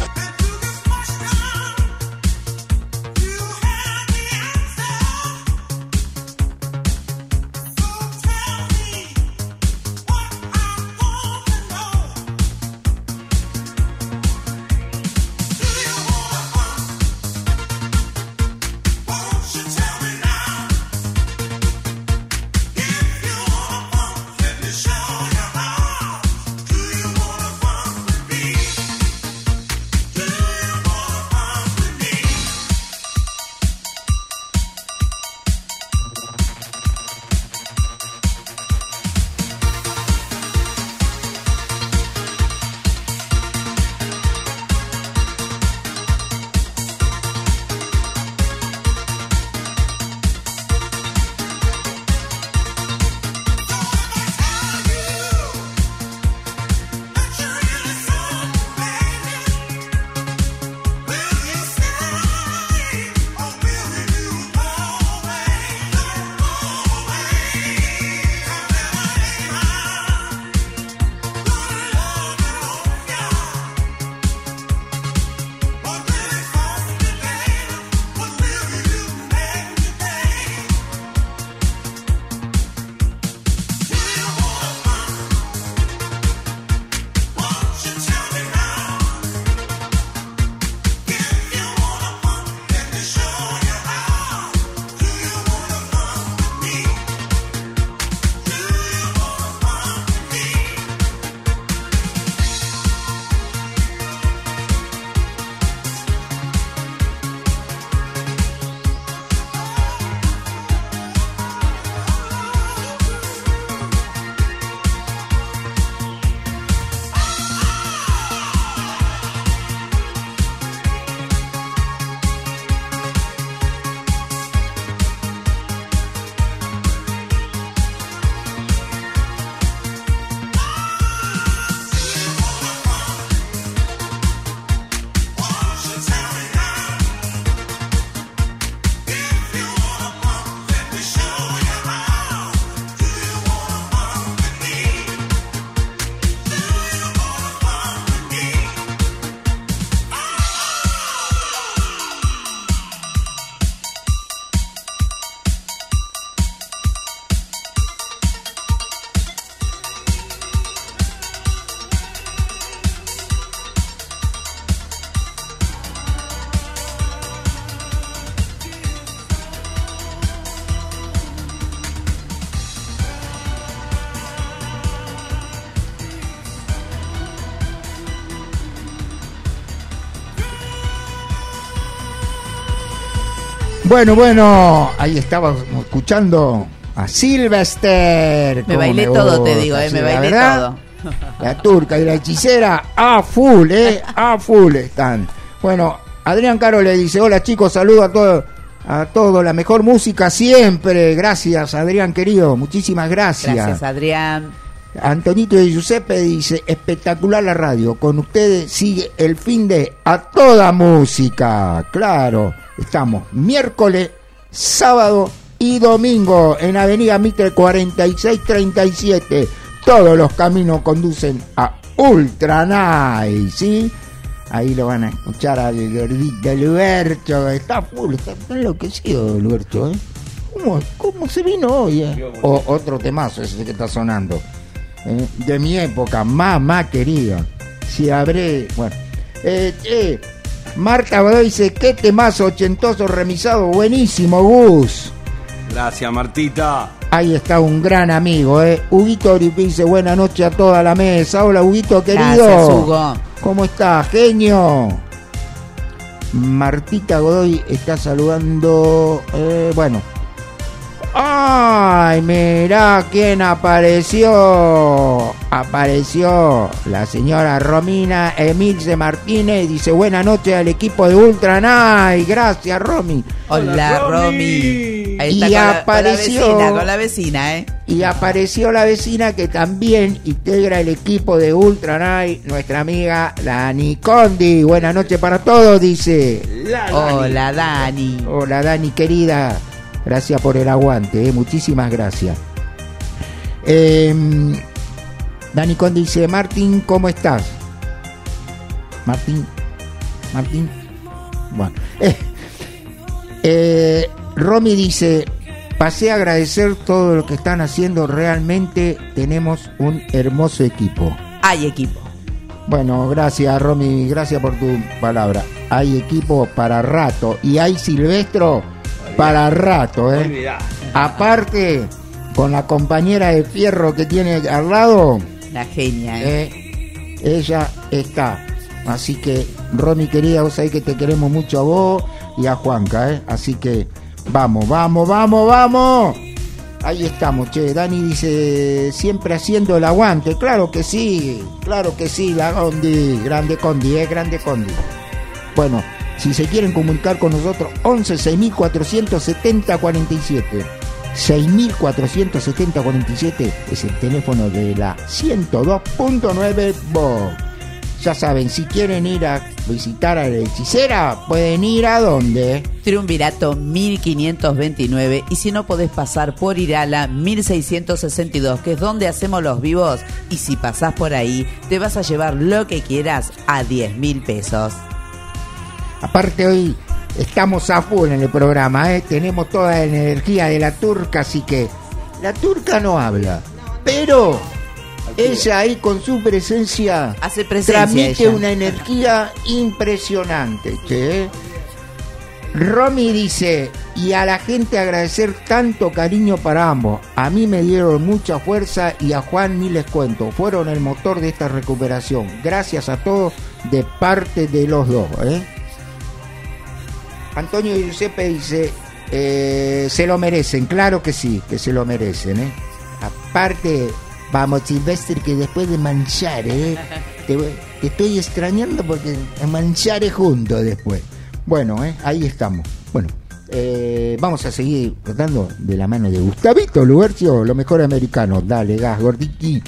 Bueno, bueno, ahí estábamos escuchando a Sylvester. Me bailé me todo, te digo, eh, me bailé todo. La turca y la hechicera a full, eh, a full están. Bueno, Adrián Caro le dice, hola chicos, saludo a todos, a todos, la mejor música siempre. Gracias, Adrián querido, muchísimas gracias. Gracias, Adrián. Antonito de Giuseppe dice, espectacular la radio, con ustedes sigue el fin de a toda música. Claro, estamos miércoles, sábado y domingo en Avenida Mitre cuarenta y seis treinta y siete. Todos los caminos conducen a Ultra Night, ¿sí? Ahí lo van a escuchar al gordito Luberto, está full, está enloquecido Luberto, ¿eh? ¿Cómo, cómo se vino hoy? Eh? O, otro temazo ese que está sonando. Eh, de mi época, mamá querida. Si habré. Bueno. Eh, eh, Marta Godoy dice: qué temazo ochentoso remisado, buenísimo, Gus. Gracias, Martita. Ahí está un gran amigo, eh. Huguito Oripi dice: buena noche a toda la mesa. Hola, Huguito querido. Gracias, Hugo. ¿Cómo estás, genio? Martita Godoy está saludando. Eh, bueno. ¡Ay, mirá quién apareció! Apareció la señora Romina Emilce Martínez. Dice, buenas noches al equipo de Ultra Night. Gracias, Romy. Hola, Hola Romy. Romy. Ahí está y con apareció, la, con la vecina, con la vecina, ¿eh? Y apareció la vecina que también integra el equipo de Ultra Night, nuestra amiga Dani Condi. Buenas noches para todos, dice. La Dani. Hola, Dani. Hola, Dani, querida. Gracias por el aguante, eh, muchísimas gracias. Eh, Dani Conde dice, Martín, ¿cómo estás? Martín, Martín. Bueno, eh, eh, Romy dice, pasé a agradecer todo lo que están haciendo, realmente tenemos un hermoso equipo. Hay equipo. Bueno, gracias Romy, gracias por tu palabra. Hay equipo para rato y hay Silvestro para rato, ¿eh? Olvidá. Aparte, con la compañera de fierro que tiene al lado, la genia, ¿eh? eh, ella está. Así que, Romy querida, vos sabés que te queremos mucho a vos y a Juanca, ¿eh? Así que, vamos, vamos, vamos, vamos. Ahí estamos, che. Dani dice, siempre haciendo el aguante. Claro que sí, claro que sí, la Condi. Grande Condi, eh, grande Condi. Bueno, si se quieren comunicar con nosotros, once seis mil cuatrocientos setenta cuarenta y siete. seis mil cuatrocientos setenta cuarenta y siete es el teléfono de la ciento dos punto nueve Vox. Ya saben, si quieren ir a visitar a la hechicera, pueden ir a ¿dónde? Triunvirato mil quinientos veintinueve, y si no podés pasar por Irala mil seiscientos sesenta y dos, que es donde hacemos los vivos, y si pasás por ahí te vas a llevar lo que quieras a diez mil pesos. Aparte hoy estamos a full en el programa, ¿eh? Tenemos toda la energía de la turca, así que la turca no habla, pero ella ahí con su presencia hace presencia, transmite ella. una energía impresionante, che. Romy dice, y a la gente agradecer tanto cariño para ambos. A mí me dieron mucha fuerza y a Juan ni les cuento. Fueron el motor de esta recuperación. Gracias a todos de parte de los dos, ¿eh? Antonio Giuseppe dice, eh, se lo merecen, claro que sí, que se lo merecen, ¿eh? Aparte, vamos Silvestre, que después de manchar, ¿eh? te, te estoy extrañando porque mancharé juntos después. Bueno, ¿eh? Ahí estamos. Bueno, eh, vamos a seguir tratando de la mano de Gustavito Lubercio, lo mejor americano. Dale, gas, gordiki.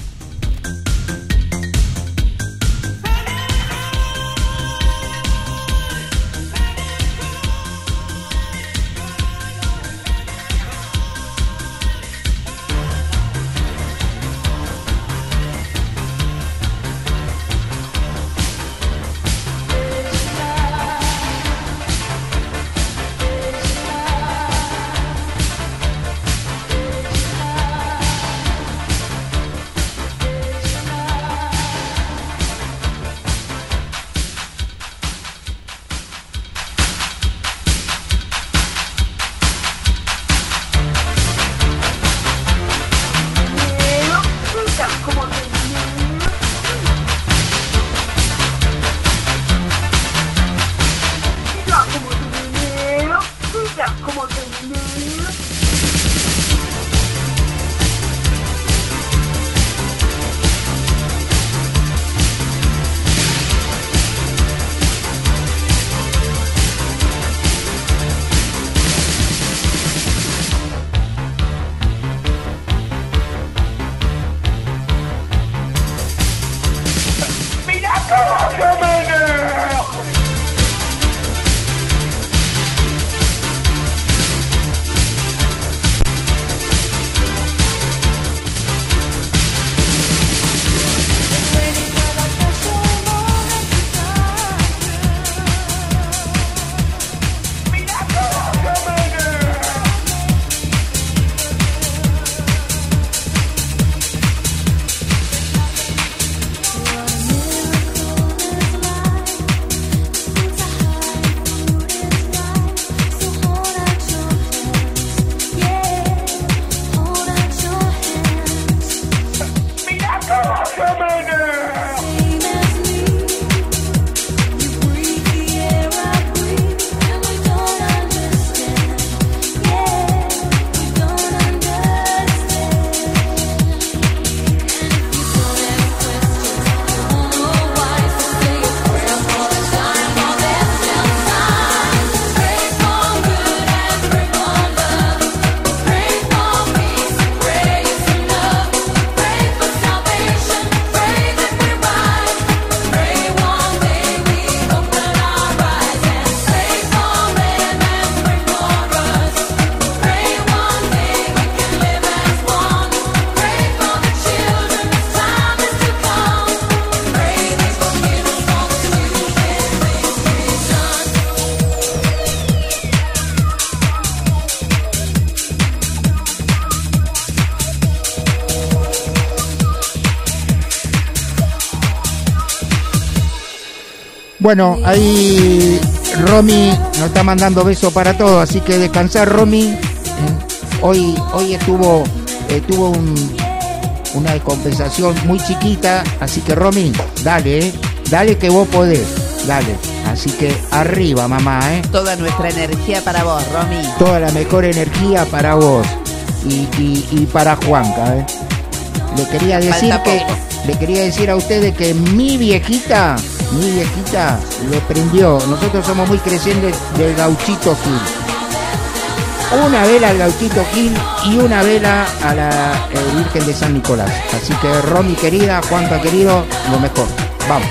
Bueno, ahí Romy nos está mandando besos para todos, así que descansar, Romy. Eh, hoy hoy estuvo eh, tuvo un, una compensación muy chiquita, así que Romy, dale, eh, dale que vos podés, dale. Así que arriba, mamá, ¿eh? Toda nuestra energía para vos, Romy. Toda la mejor energía para vos y, y, y para Juanca, ¿eh? Le quería decir Falta que poco. le quería decir a ustedes que mi viejita, mi viejita le prendió. Nosotros somos muy creyentes del Gauchito Gil. Una vela al Gauchito Gil y una vela a la eh, Virgen de San Nicolás. Así que Romy querida, Juanca querido, lo mejor. Vamos.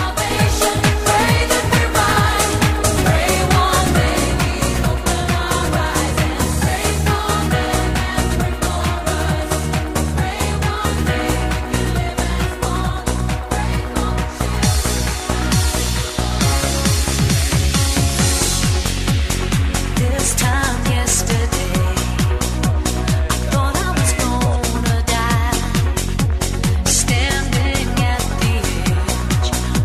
This time yesterday, thought I was gonna die, standing at the edge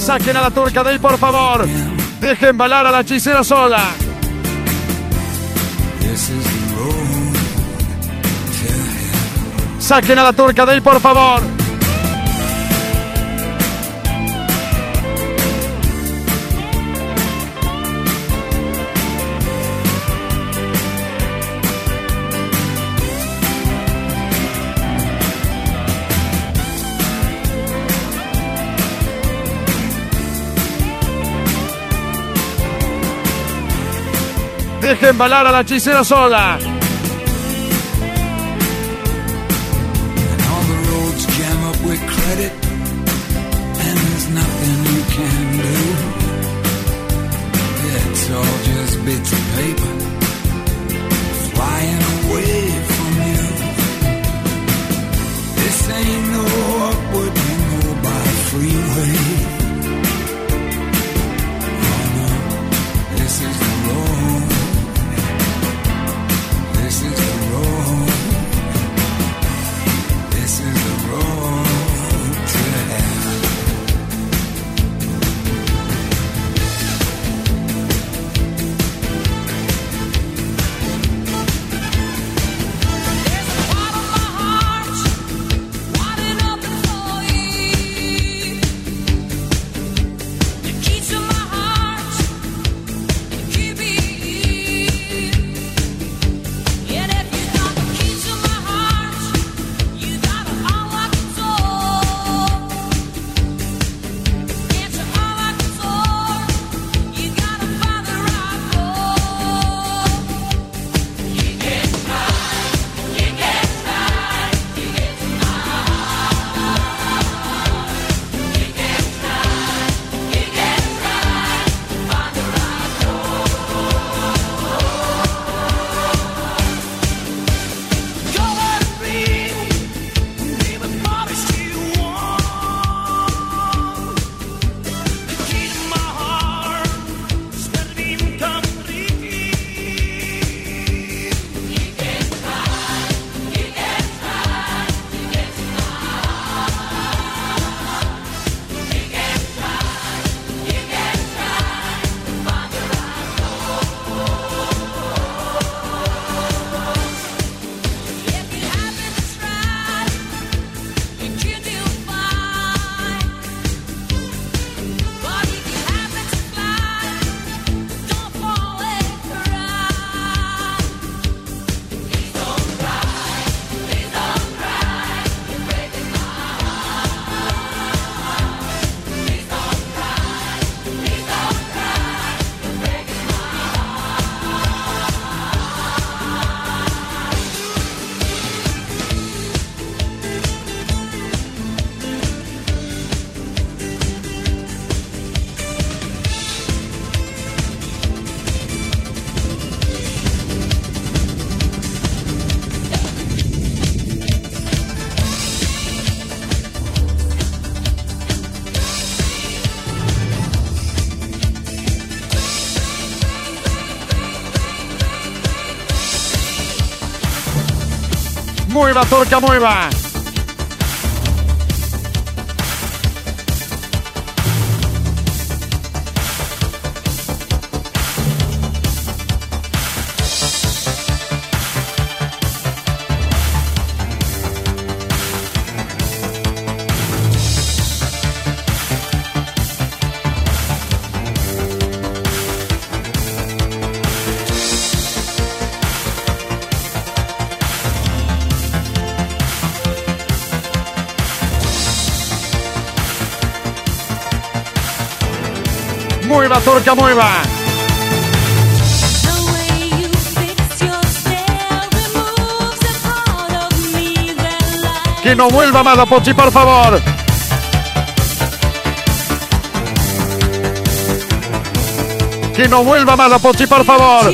Saquen a la turca de ahí, por favor. Dejen bailar a la hechicera sola. Saquen a la turca de ahí, por favor. Dejen bailar a la hechicera sola. Credit, and there's nothing you can do. It's all just bits of paper flying away from you. This ain't no upward mobile freeway. Oh no, this is the road. This is the road. This is the road. Mueva, turca, mueva. Mueva, turca, mueva. Que no vuelva más la Pochi, por favor. Que no vuelva más la Pochi, por favor.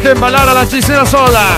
Deje embalar a la hechicera sola.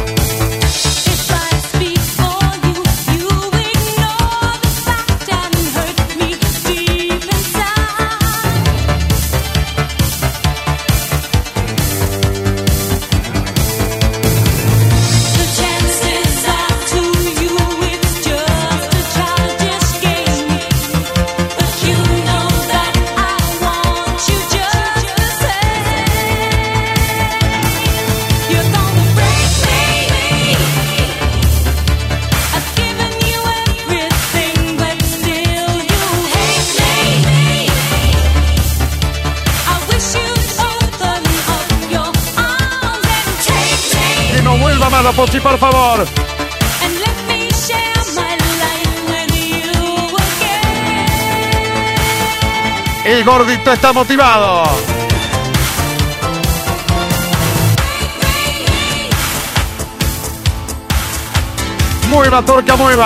Pochi, por favor. El gordito está motivado. Mueva, Torca, mueva.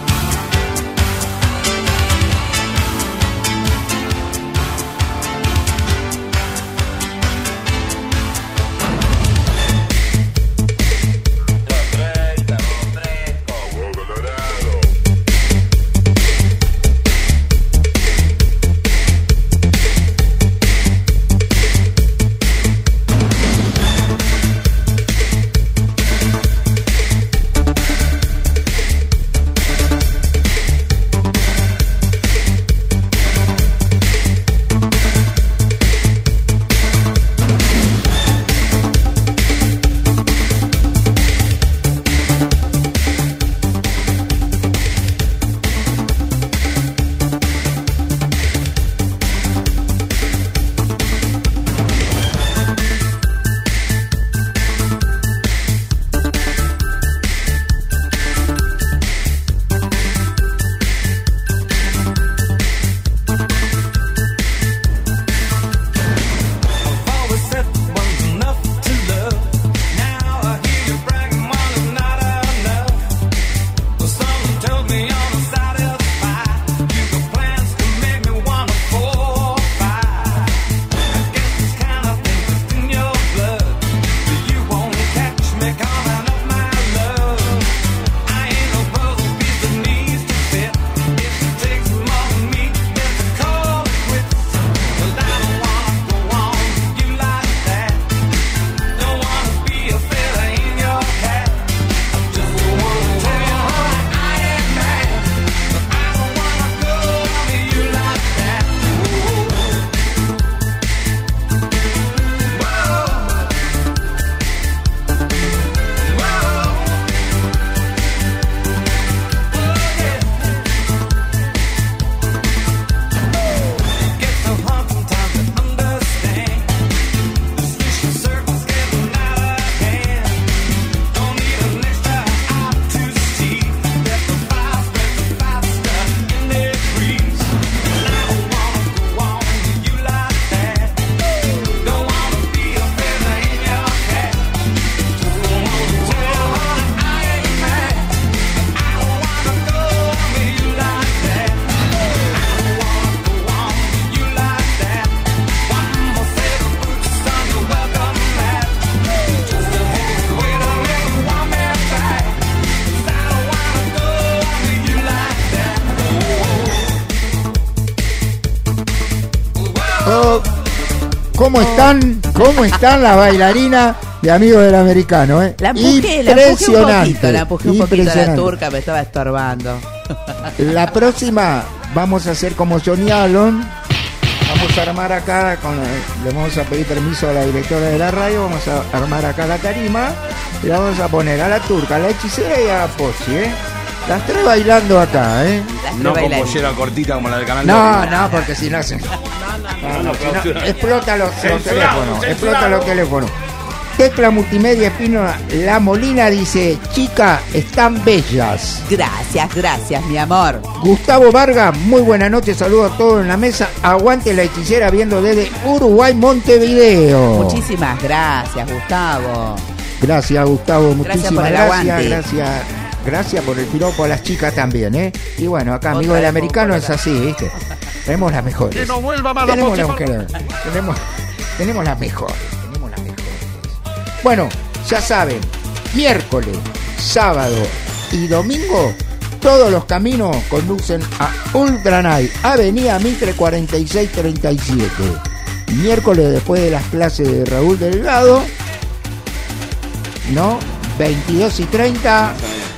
¿Cómo están? ¿Cómo están las bailarinas de Amigos del Americano? ¿eh? La empujé, la empujé un poquito, la empujé un poquito a la turca, me estaba estorbando. La próxima vamos a hacer como Johnny Allen. Vamos a armar acá, con, le vamos a pedir permiso a la directora de la radio, vamos a armar acá la tarima y la vamos a poner a la turca, a la hechicera y a la Pochi, ¿eh? Las tres bailando acá, ¿eh? No con pollera cortita como la del canal. No, no, porque si no se... No, no, si no, explota los, los teléfonos, explota los teléfonos. Tecla Multimedia Espino La Molina dice: chica, están bellas. Gracias, gracias, mi amor. Gustavo Vargas, muy buena noche, saludos a todos en la mesa. Aguante la hechicera viendo desde Uruguay, Montevideo. Muchísimas gracias, Gustavo. Gracias, Gustavo, muchísimas gracias. Gracias, gracias, gracias por el piropo a las chicas también, ¿eh? Y bueno, acá, Amigos del Americano es así, ¿viste? Tenemos las mejores. Que no vuelva más tenemos la las mujeres. Tenemos, tenemos las mejores. Bueno, ya saben, miércoles, sábado y domingo, todos los caminos conducen a Ultra Night, Avenida Mitre cuarenta y seis treinta y siete. Miércoles después de las clases de Raúl Delgado, ¿no? veintidós y treinta,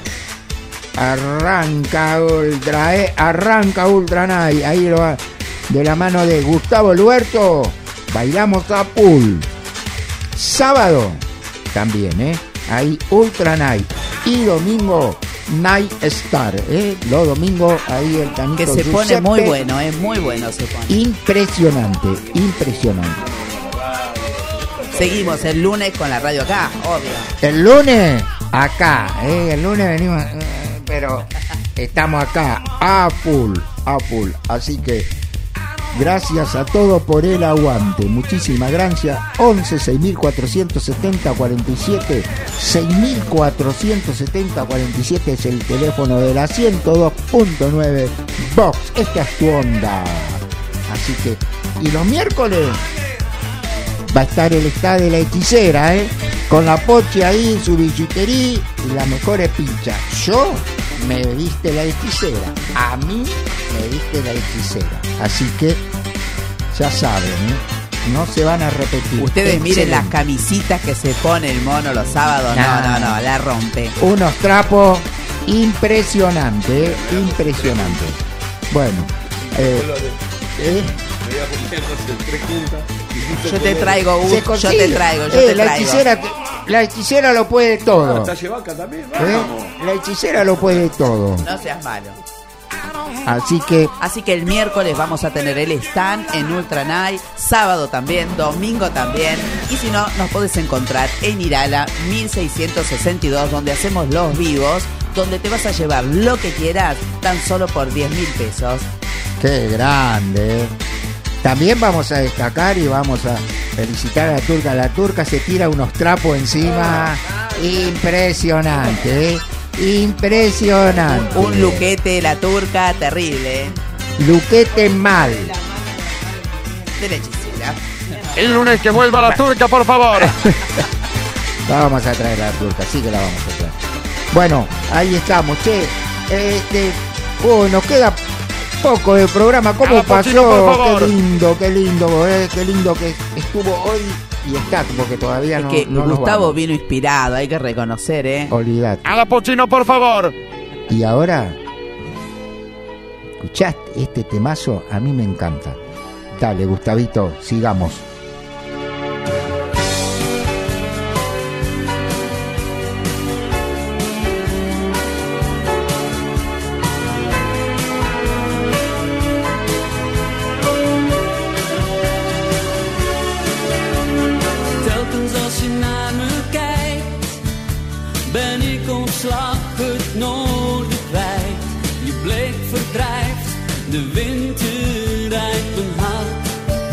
arranca Ultra, eh, arranca Ultra Night, ahí lo va, de la mano de Gustavo Luerto, bailamos a pool. Sábado también, ¿eh? Ahí Ultra Night. Y domingo Night Star, ¿eh? Los domingos ahí el Tanito Que se Giuseppe. pone muy bueno, es muy bueno se pone. Impresionante, impresionante. Seguimos el lunes con la radio acá, obvio. El lunes acá, ¿eh? El lunes venimos, eh, pero estamos acá a full, a full. Así que gracias a todos por el aguante. Muchísimas gracias. once seis mil cuatrocientos setenta cuarenta y siete. seis mil cuatrocientos setenta cuarenta y siete es el teléfono de la ciento dos punto nueve Box. Esta es tu onda. Así que, y los miércoles va a estar el Está de la Hechicera, ¿eh? Con la Pochi ahí, su bisutería y las mejores pinchas. Yo me viste la hechicera. A mí me viste la hechicera. Así que ya saben, ¿eh? No se van a repetir. Ustedes miren Excelente. las camisitas que se pone el mono los sábados. No, Nah. no, no, la rompe. Unos trapos impresionantes, ¿eh? Impresionantes. Bueno, eh, eh, Yo te traigo un, se yo consigue. te traigo, yo Eh, te la traigo. hechicera, la hechicera lo puede todo. Tallevaca también, ¿Eh? La hechicera lo puede todo. No seas malo. Así que Así que el miércoles vamos a tener el stand en Ultra Night, sábado también, domingo también. Y si no, nos podés encontrar en Irala mil seiscientos sesenta y dos, donde hacemos los vivos, donde te vas a llevar lo que quieras, tan solo por diez mil pesos. qué grande. ¿Eh? También vamos a destacar y vamos a felicitar a la turca. La turca se tira unos trapos encima. Impresionante, ¿eh? Impresionante. Un luquete, la turca, terrible. ¿eh? Luquete mal. De la hechicera. El lunes que vuelva la turca, por favor. La vamos a traer a la turca, sí que la vamos a traer. Bueno, ahí estamos, che. Este, oh, nos queda poco de programa. ¿Cómo A la Pochino, pasó? por favor. Qué lindo, qué lindo, eh, qué lindo que estuvo hoy y está, porque todavía Es no, que no nos Gustavo vamos. vino inspirado, hay que reconocer, ¿eh? Olvidate. A la Pochino, por favor. Y ahora, ¿escuchaste este temazo? A mí me encanta. Dale, Gustavito, sigamos. Telkens als je naar me kijkt, ben ik ontslag het noorden kwijt. Je blik verdrijft de winter uit mijn hart.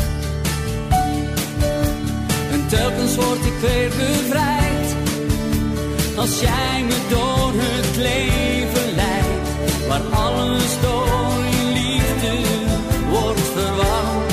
En telkens word ik weer bevrijd, als jij me door het leven leidt. Waar alles door je liefde wordt verwacht.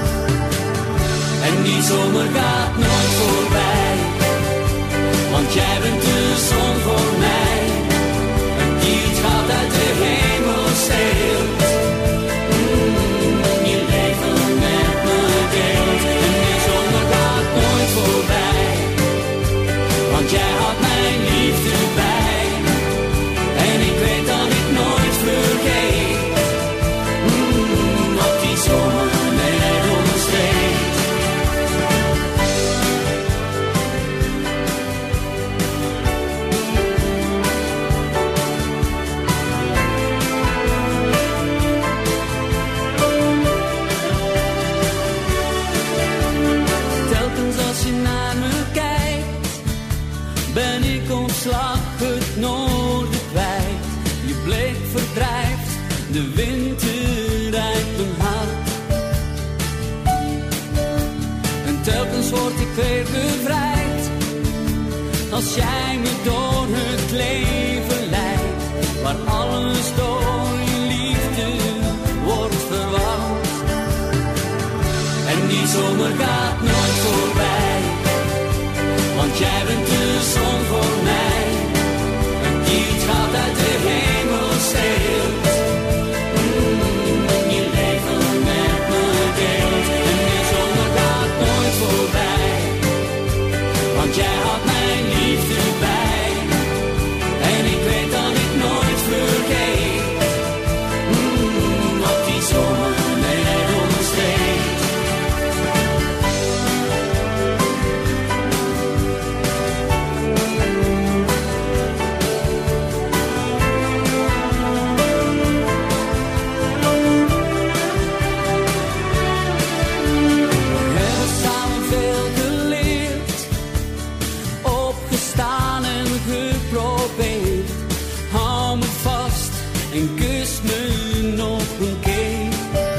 En die zomer gaat nooit voorbij, want jij bent de zon voor mij. Een lied gaat uit de hemel steelt, mm, je leven met me deelt. En die zomer gaat nooit voorbij, want jij had mijn liefde bij. En ik weet dat ik nooit vergeet, mm, wat die zomer met ons deed. Telkens als je naar me kijkt, ben ik ontslag het noorden kwijt. Je blik verdrijft de winter uit mijn hart. En telkens word ik weer bevrijd, als jij me door het leven leidt. Waar alles door je liefde wordt verwacht. En die zomer gaat nooit voorbij, want Want jij bent de zon voor mij, die het goud uit de hemel steelt. Mm, en je leven met me deelt. En de zomer gaat nooit voorbij, want jij had mijn liefde bij. En ik weet dat ik nooit vergeet, mm, wat die zomer met ons deed. En kus me nog een keer.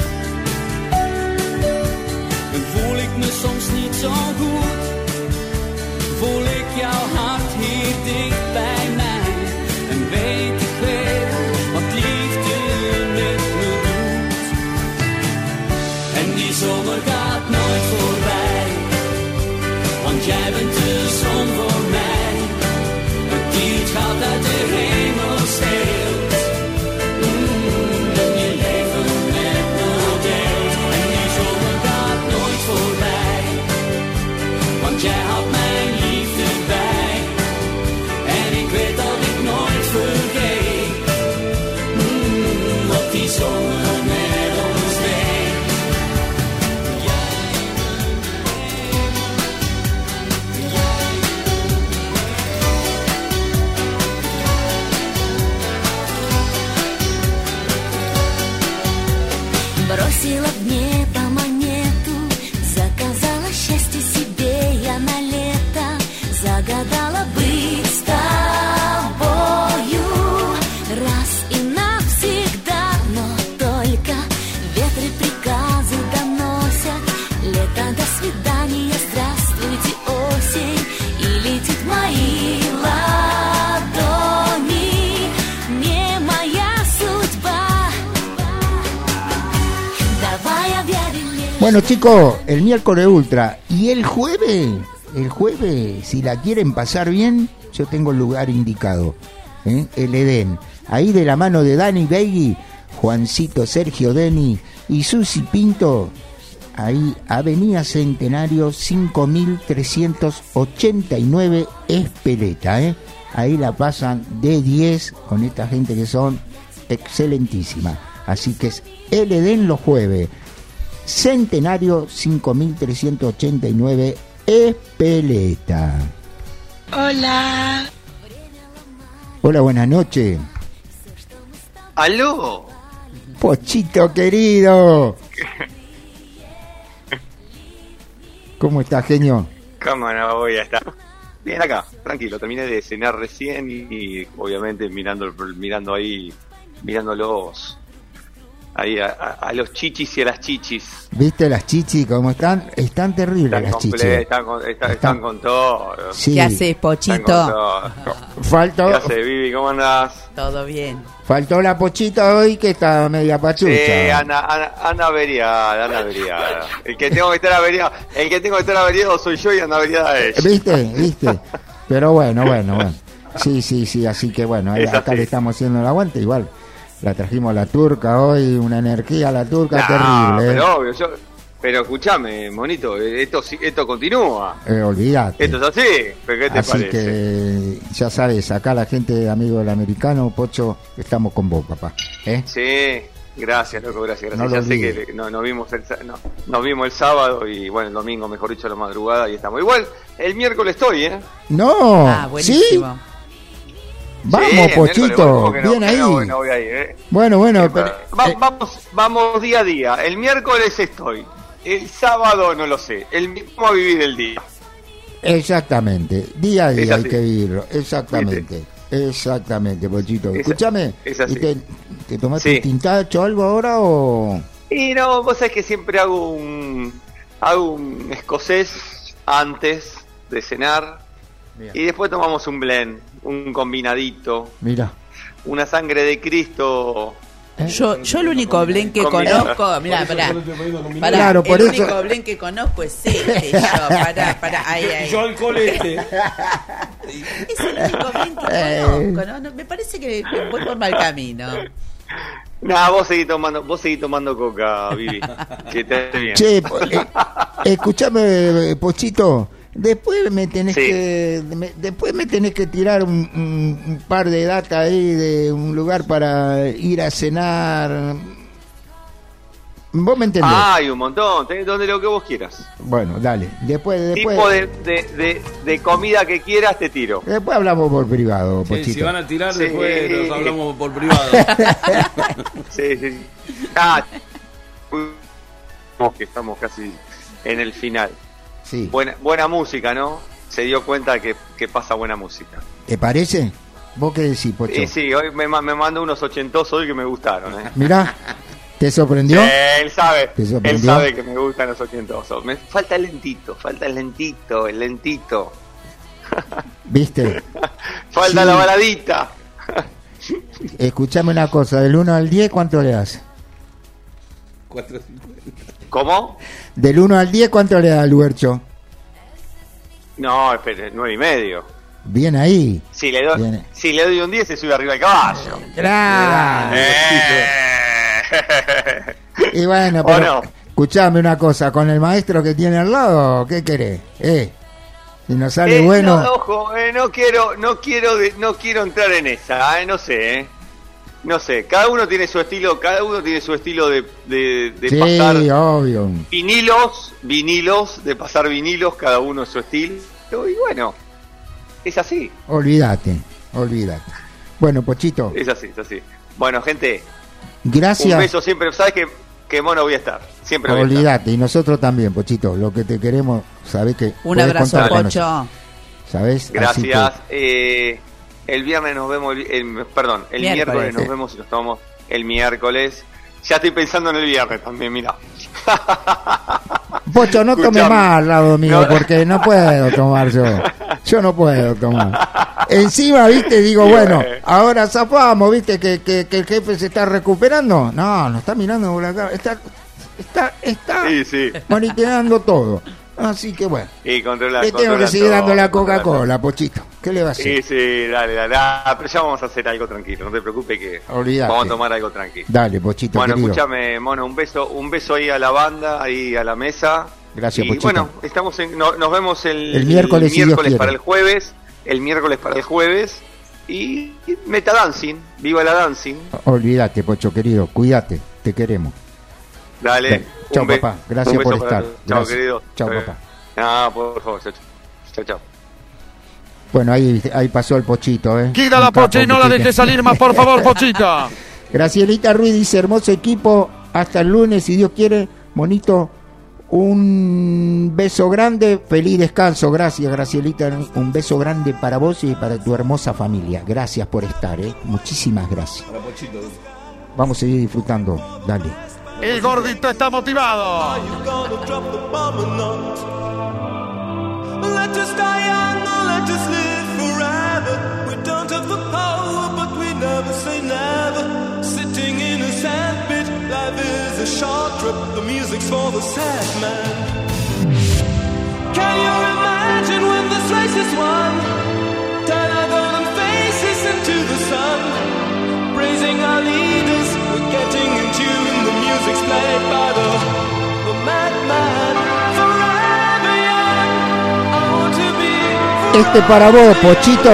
En voel ik me soms niet zo goed, voel ik jouw hart hier dicht bij mij. En weet ik weer wat liefde met me doet. En die zomer gaat nooit voorbij, want jij bent de zon voor mij, die het goud uit de hemel steelt. Jij had mijn liefde bij, en ik weet dat ik nooit vergeet, mm, wat die zomer met ons deed. Jij Бросила в небо монету, заказала счастье себе я на лето, загадала быть с тобою раз и навсегда, но только ветры приказы доносят. Лето, до свидания, здравствуйте, осень, и летит мои ладони, не моя судьба. Давай объявим. Bueno, chicos, el miércoles ultra y el jueves, el jueves, si la quieren pasar bien, yo tengo el lugar indicado, ¿eh? El Edén, ahí de la mano de Dani Begui, Juancito, Sergio Deni y Susi Pinto, ahí Avenida Centenario cinco mil trescientos ochenta y nueve Espeleta, ¿eh? Ahí la pasan de diez con esta gente que son excelentísima, así que es el Edén los jueves. Centenario cinco mil trescientos ochenta y nueve Espeleta. Hola. Hola, buenas noches. ¿Aló? Pochito querido. ¿Cómo estás, genio? ¿Cómo no voy a estar? Bien acá, tranquilo, terminé de cenar recién y, y obviamente mirando mirando ahí, mirándolos ahí a, a, a los chichis y a las chichis. ¿Viste las chichis cómo están? Están terribles Están, las comple- chichis. están, con, están, están con todo. Sí. ¿Qué haces, Pochito? Faltó, ¿Qué haces, Vivi? ¿Cómo andás? Todo bien. faltó la Pochita hoy que está media pachucha. Sí, anda, anda, anda averiada, anda averiada. El que tengo que estar averiado, el que tengo que estar averiado soy yo y anda averiada ella. ¿Viste? ¿Viste? Pero bueno, bueno, bueno. Sí, sí, sí, así que bueno, ahí, acá le estamos haciendo el aguante, igual. La trajimos a la turca hoy, una energía a la turca No, terrible. pero ¿eh? obvio, yo, pero escúchame, monito, esto sí- esto continúa. Eh, olvídate. Esto es así, pero ¿qué te Así parece? que ya sabes, acá la gente de Amigo del Americano, Pocho, estamos con vos, papá. ¿eh? Sí, gracias, loco, gracias, gracias. No lo ya sé olvides. que no, nos, vimos el, sa- no, nos vimos el sábado y bueno, el domingo, mejor dicho, a la madrugada y estamos. Igual, el miércoles estoy, ¿eh? No, Ah, ¿sí? buenísimo. Vamos, Sí, el miércoles, Pochito, ¿cómo que no? bien Que ahí. no, no voy ahí, ¿eh? Bueno, bueno, pero, Va- eh, vamos, vamos día a día. El miércoles estoy. El sábado no lo sé. El, vamos a vivir el día. exactamente, día a Es día hay así. que vivirlo, exactamente, exactamente, Pochito. Es- Escúchame, es así. ¿y te, te tomaste Sí. un tintacho o algo ahora o...? Y no, vos sabés que siempre hago un hago un escocés antes de cenar. Bien. Y después tomamos un blend, un combinadito, Mira, una sangre de Cristo Yo, yo el único Blend que Combinado. conozco, mira, pará, pará, Claro, por el eso- único Blend que conozco es este, yo, pará, pará, ahí, ahí. Yo alcohol este. Es el único Blend que Eh. conozco, ¿no? No, me parece que voy por mal camino. Nah, vos seguís tomando, vos seguís tomando coca, Vivi. Que te hace bien. Che, eh, escuchame, eh, Pochito. Después me tenés Sí. que me- después me tenés que tirar un, un- un par de data ahí de un lugar para ir a cenar. Vos me entendés. Ah, hay un montón, tenés donde lo que vos quieras. Bueno, dale. Después después Tipo de, de, de, de comida que quieras, te tiro. después hablamos por privado, Sí, Pochito. si van a tirar, Sí. después nos hablamos por privado. Sí, sí. Ah, que estamos casi en el final. Sí. Buena, buena música, ¿no? Se dio cuenta que, que pasa buena música. ¿Te parece? ¿Vos qué decís, Pocho? Y sí, hoy me, ma- me mando unos ochentosos hoy que me gustaron, ¿eh? Mirá, ¿te sorprendió? Eh, él sabe, ¿Te él sorprendió? sabe que me gustan los ochentosos. Me falta el lentito, falta el lentito, el lentito. ¿Viste? Falta Sí. la baladita. Escuchame una cosa, del uno al diez, ¿cuánto le das? cuatro cincuenta. ¿Cómo? Del uno al diez, ¿cuánto le das, Luercho? No, espere, nueve y medio. Bien ahí. Si le doy, Bien. si le doy un diez, se sube arriba del caballo. Claro. Eh. Y bueno, ¿O pero no? escuchame una cosa, con el maestro que tiene al lado, ¿qué querés? Eh, si nos sale Eh, bueno, no, ojo, eh, no quiero, no quiero, de- no quiero entrar en esa, eh, no sé, eh. No sé, cada uno tiene su estilo, cada uno tiene su estilo de, de, de sí, pasar obvio. vinilos, vinilos, de pasar vinilos, cada uno su estilo, y bueno, es así, Olvídate, olvídate. Bueno, Pochito, es así, es así. Bueno, gente, gracias. un beso siempre, sabes que, que mono voy a estar, siempre voy a estar. Olvídate, y nosotros también, Pochito, lo que te queremos, sabés que Un podés abrazo, contar con Pocho. nosotros, ¿sabés? Así Gracias. Eh, el viernes nos vemos, el, el- perdón, el Miércoles. miércoles nos vemos y nos tomamos el miércoles. Ya estoy pensando en el viernes también, mira. que- Pocho, no tome Escuchame. más al lado mío, No. porque no puedo tomar yo. Yo no puedo tomar. Encima, viste, digo, Sí, bueno, bueno. ahora zafamos, viste, que, que, que el jefe se está recuperando. No, no está mirando por acá, está, está, está Sí, sí. monitoreando todo. Así que bueno, Y controla, le tengo que controla seguir todo, dando la controla Coca-Cola, Pochito. ¿Qué le va a todo. hacer? Sí, sí, dale, dale. Ah, pero ya vamos a hacer algo tranquilo, no te preocupes que Olvídate. vamos a tomar algo tranquilo. Dale, Pochito, Bueno, querido. escúchame, mono, un beso, un beso ahí a la banda, ahí a la mesa. Gracias, y Pochito. bueno, estamos en, no- nos vemos el, El miércoles, si Dios miércoles quiere. para el jueves, el miércoles para el jueves y, y meta dancing, viva la dancing. Olvídate, Pocho, querido, cuídate, te queremos. Dale. Dale. Chao, un be- papá. Gracias un beso por para estar. todos. Chao, Gracias. querido. Chao, Eh, papá. No, por favor, chao, chao, chao. Bueno, ahí, ahí pasó el Pochito, ¿eh? Quita Un la capo, Pocha y no la Pochito. dejes salir más, por favor, Pochita. Gracielita Ruiz dice, hermoso equipo, hasta el lunes, si Dios quiere, bonito, un beso grande, feliz descanso, gracias Gracielita, un beso grande para vos y para tu hermosa familia, gracias por estar, ¿eh? Muchísimas gracias. Vamos a seguir disfrutando, dale. El gordito está motivado. Let us die young or let us live forever. We don't have the power, but we never say never. Sitting in a sandpit, life is a short trip. The music's for the sad man. Can you imagine when this race is won? Turn our golden faces into the sun. Praising our leaders, we're getting in tune. The music's played by the, the madman. Forever young, I want to be forever. Este para vos, Pochito.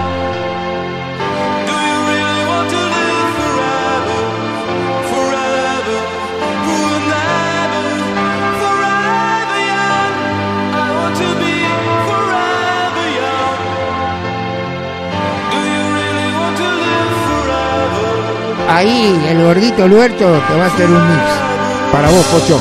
Do you really want to live forever? Forever, will never. Forever young, I want to be forever young. Do you really want to live forever? Ahí, el gordito Luerto te va a hacer un mix. Para vos, Pocho.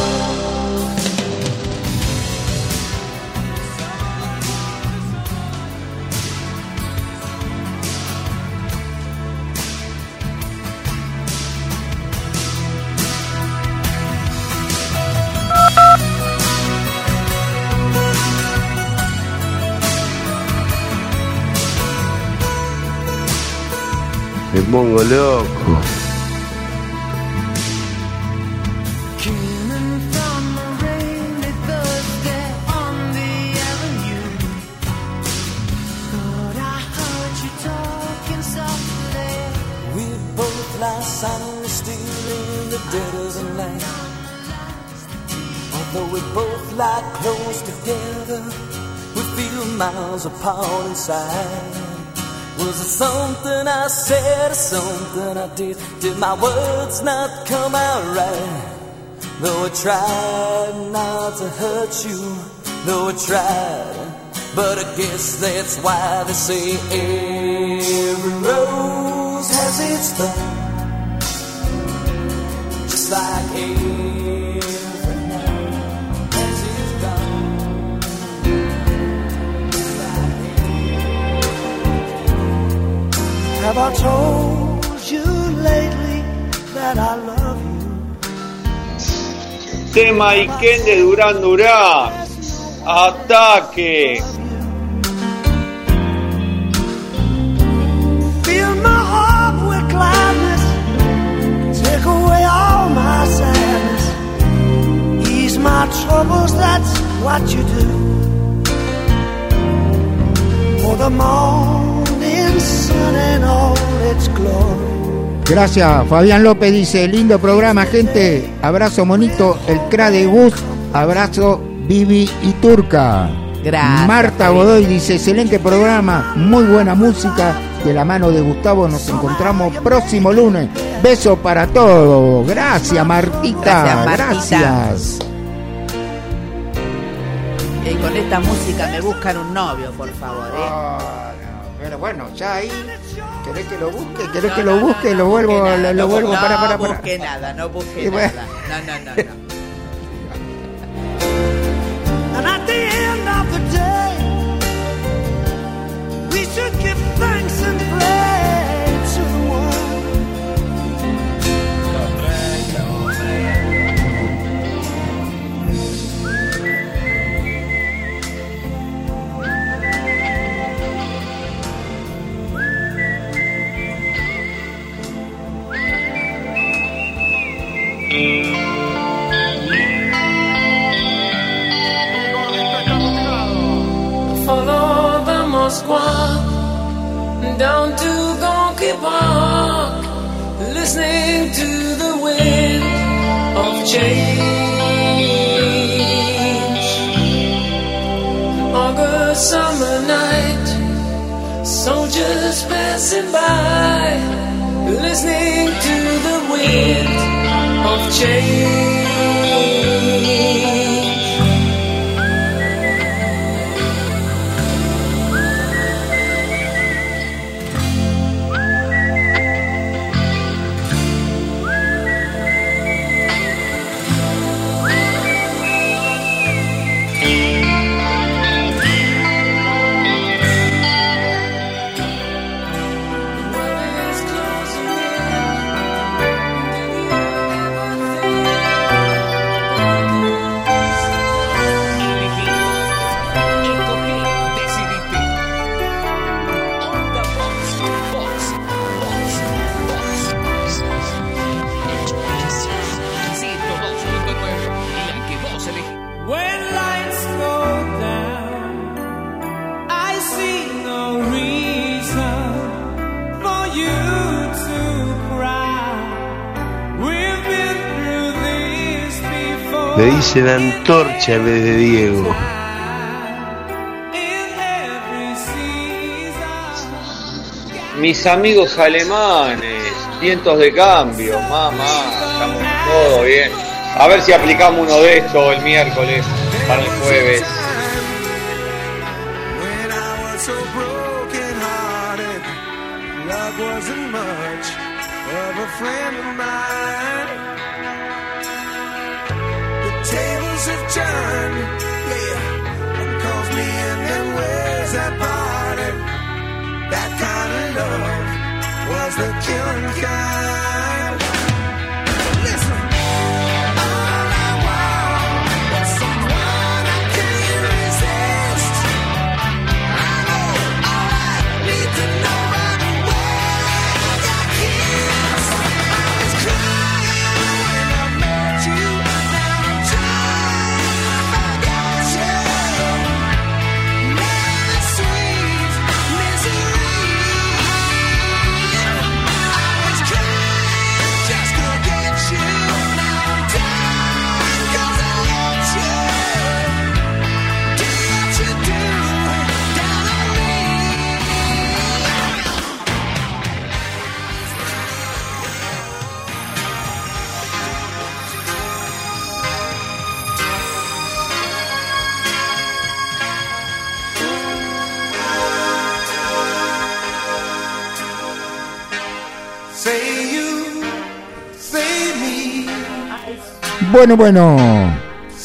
Me pongo loco. dead of the night. Although we both lie close together, we feel miles apart inside. Was it something I said or something I did? Did my words not come out right? Though I tried not to hurt you, though I tried, but I guess that's why they say every rose has its thorn, just like every night has its dawn. Have I told you lately that I love you? Tema Iken de Durán Durán. Ataque. Fill my heart with gladness, take away all my sadness, ease my troubles, that's what you do. For the morning sun and all its glory. Gracias, Fabián López dice, lindo programa, gente. Abrazo Monito, el cra de Gus. Abrazo Vivi y Turca. Gracias. Marta Godoy dice, excelente programa, muy buena música. De la mano de Gustavo nos encontramos próximo lunes. Beso para todos. Gracias, Martita. Gracias, Martita. Gracias. Y con esta música me buscan un novio, por favor, ¿eh? Oh, no, pero bueno, ya ahí. ¿Querés que lo busque? ¿Querés No, que no, lo no, busque? no lo vuelvo, busque nada, lo, lo no, vuelvo, no para, para, para. busque nada, no busque Y bueno. nada. No, no, no, no. And at the end of the day, we should give thanks and pray to the one. Follow the Moskwa down to Gonky Park, listening to the wind of change. August summer night, soldiers passing by, listening to the wind of change. Le dicen Antorcha en vez de Diego. Mis amigos alemanes, vientos de cambio, mamá, estamos todo bien. A ver si aplicamos uno de estos el miércoles para el jueves. The killing kind. Listen, all I want is someone I can't resist. I know all I need to know right away. Your kiss. I was crying when I met you. Now I'm trying to forget you. Never sweet misery. Cry Bueno, bueno.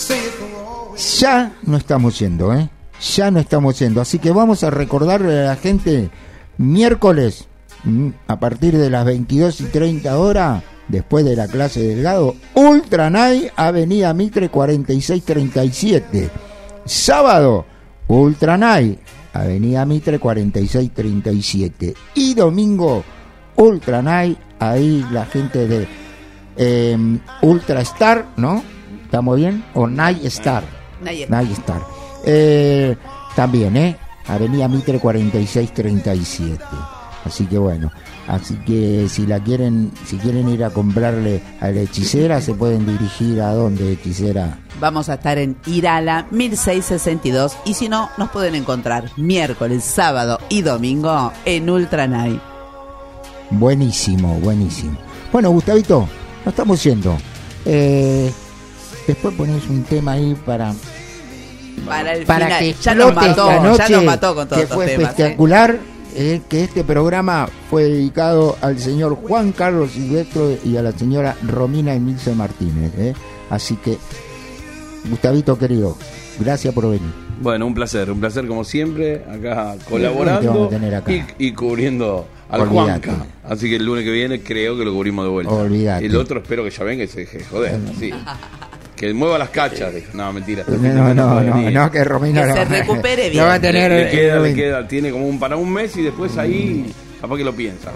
Ya no estamos yendo, ¿eh? Ya no estamos yendo. Así que vamos a recordarle a la gente, miércoles, a partir de las veintidós y treinta horas, después de la clase de Delgado, Ultra Night, Avenida Mitre cuarenta y seis treinta y siete. Sábado, Ultra Night, Avenida Mitre cuarenta y seis treinta y siete. Y domingo, Ultra Night, ahí la gente de eh, Ultra Star, ¿no? ¿Estamos bien? O Night Star. Night Star. Night Star. Eh, también, ¿eh? Avenida Mitre cuarenta y seis treinta y siete. Así que bueno, así que si la quieren, si quieren ir a comprarle a la hechicera, se pueden dirigir a dónde, hechicera. Vamos a estar en Irala mil seiscientos sesenta y dos y si no, nos pueden encontrar miércoles, sábado y domingo en Ultra Night. Buenísimo, buenísimo. Bueno, Gustavito, nos estamos yendo. Eh, después ponés un tema ahí para... Para el para final. que Ya nos explote mató, esta noche, ya nos mató con todos que estos fue temas. espectacular, ¿eh? Eh, que este programa fue dedicado al señor Juan Carlos Silvestre y a la señora Romina Emilce Martínez, ¿eh? Así que, Gustavito querido, gracias por venir. Bueno, un placer, un placer como siempre, acá Te colaborando vamos a tener acá. Y, y cubriendo al Olvídate. Juanca. Así que el lunes que viene creo que lo cubrimos de vuelta. Olvídate. El otro espero que ya venga y se deje de joder, así. Que mueva las cachas. No, mentira. No, no, no, puede no, venir. no, que Romina Que no. se recupere bien. No va a tener, Le, le queda, eh, le queda, tiene como un para un mes y después ahí capaz que lo piensa.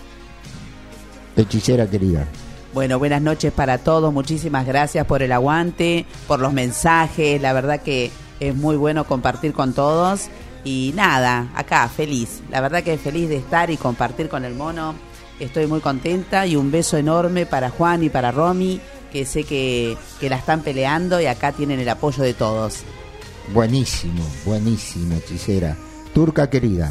hechicera querida. Bueno, buenas noches para todos, muchísimas gracias por el aguante, por los mensajes, la verdad que es muy bueno compartir con todos y nada, acá feliz, la verdad que feliz de estar y compartir con el mono, estoy muy contenta y un beso enorme para Juan y para Romy, que sé que, que la están peleando y acá tienen el apoyo de todos. Buenísimo, buenísimo, hechicera. Turca querida.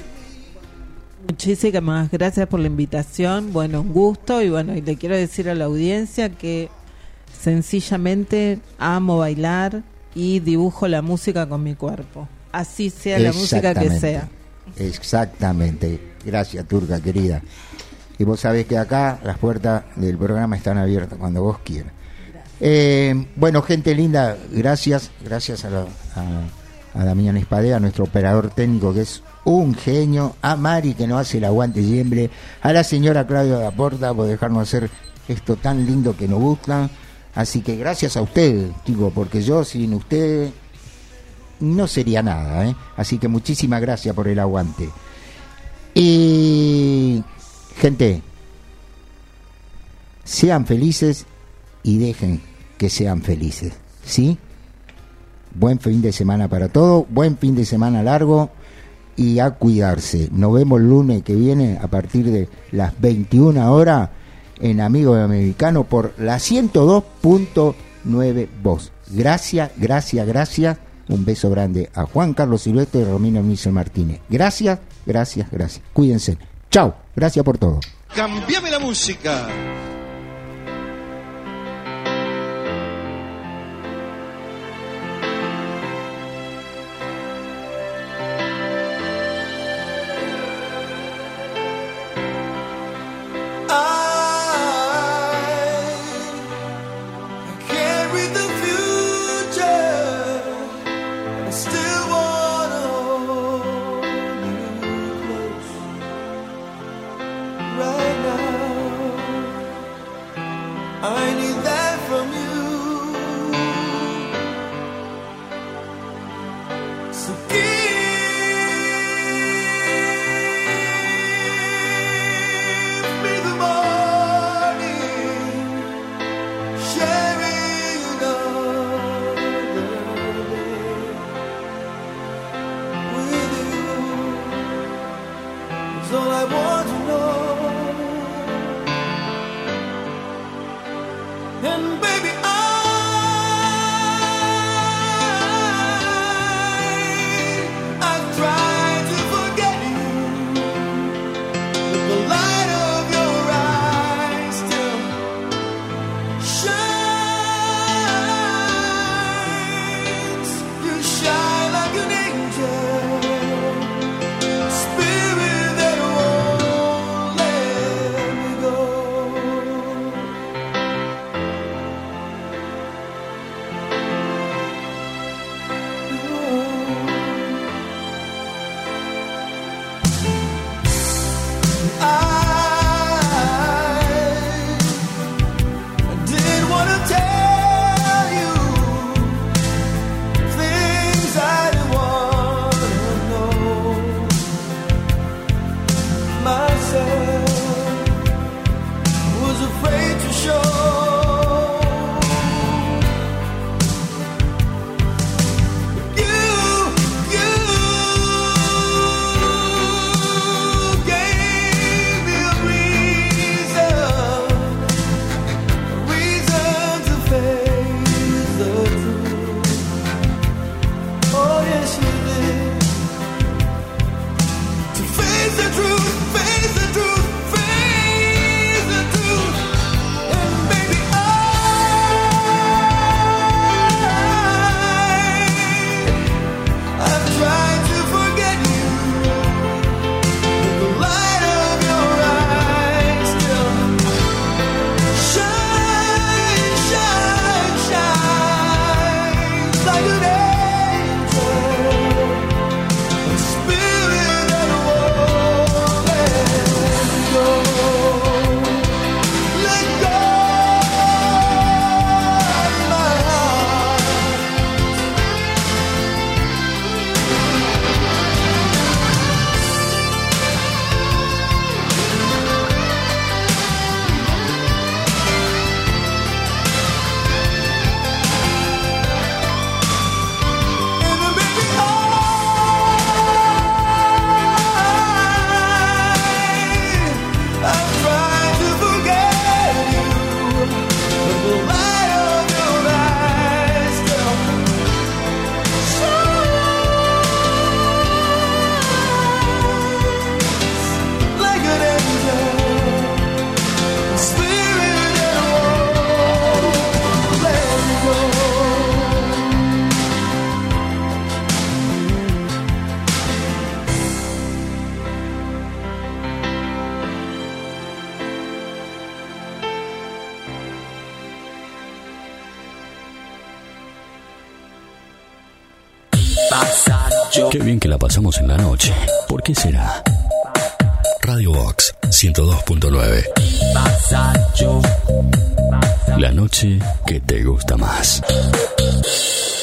Muchísimas gracias por la invitación, bueno, un gusto y bueno, y le quiero decir a la audiencia que sencillamente amo bailar y dibujo la música con mi cuerpo, así sea la música que sea. Exactamente, gracias Turca querida. Y vos sabés que acá las puertas del programa están abiertas cuando vos quieras. Eh, bueno, gente linda, gracias, gracias a, la, a, a Damián Espadea, nuestro operador técnico que es un genio, a Mari que nos hace el aguante siempre, a la señora Claudia Daporta por dejarnos hacer esto tan lindo que nos gusta. Así que gracias a ustedes, chicos, porque yo sin ustedes no sería nada, ¿eh? Así que muchísimas gracias por el aguante. Y gente, sean felices y dejen que sean felices, ¿sí? Buen fin de semana para todos, buen fin de semana largo y a cuidarse. Nos vemos el lunes que viene a partir de las veintiuna horas en Amigos Americanos por la ciento dos punto nueve Voz. Gracias, gracias, gracias. Un beso grande a Juan Carlos Silvestre y Romina Emilce Martínez. Gracias, gracias, gracias. Cuídense. Chao, gracias por todo. Cambiame la música. Qué bien que la pasamos en la noche. ¿Por qué será? Radio Box ciento dos punto nueve. La noche que te gusta más.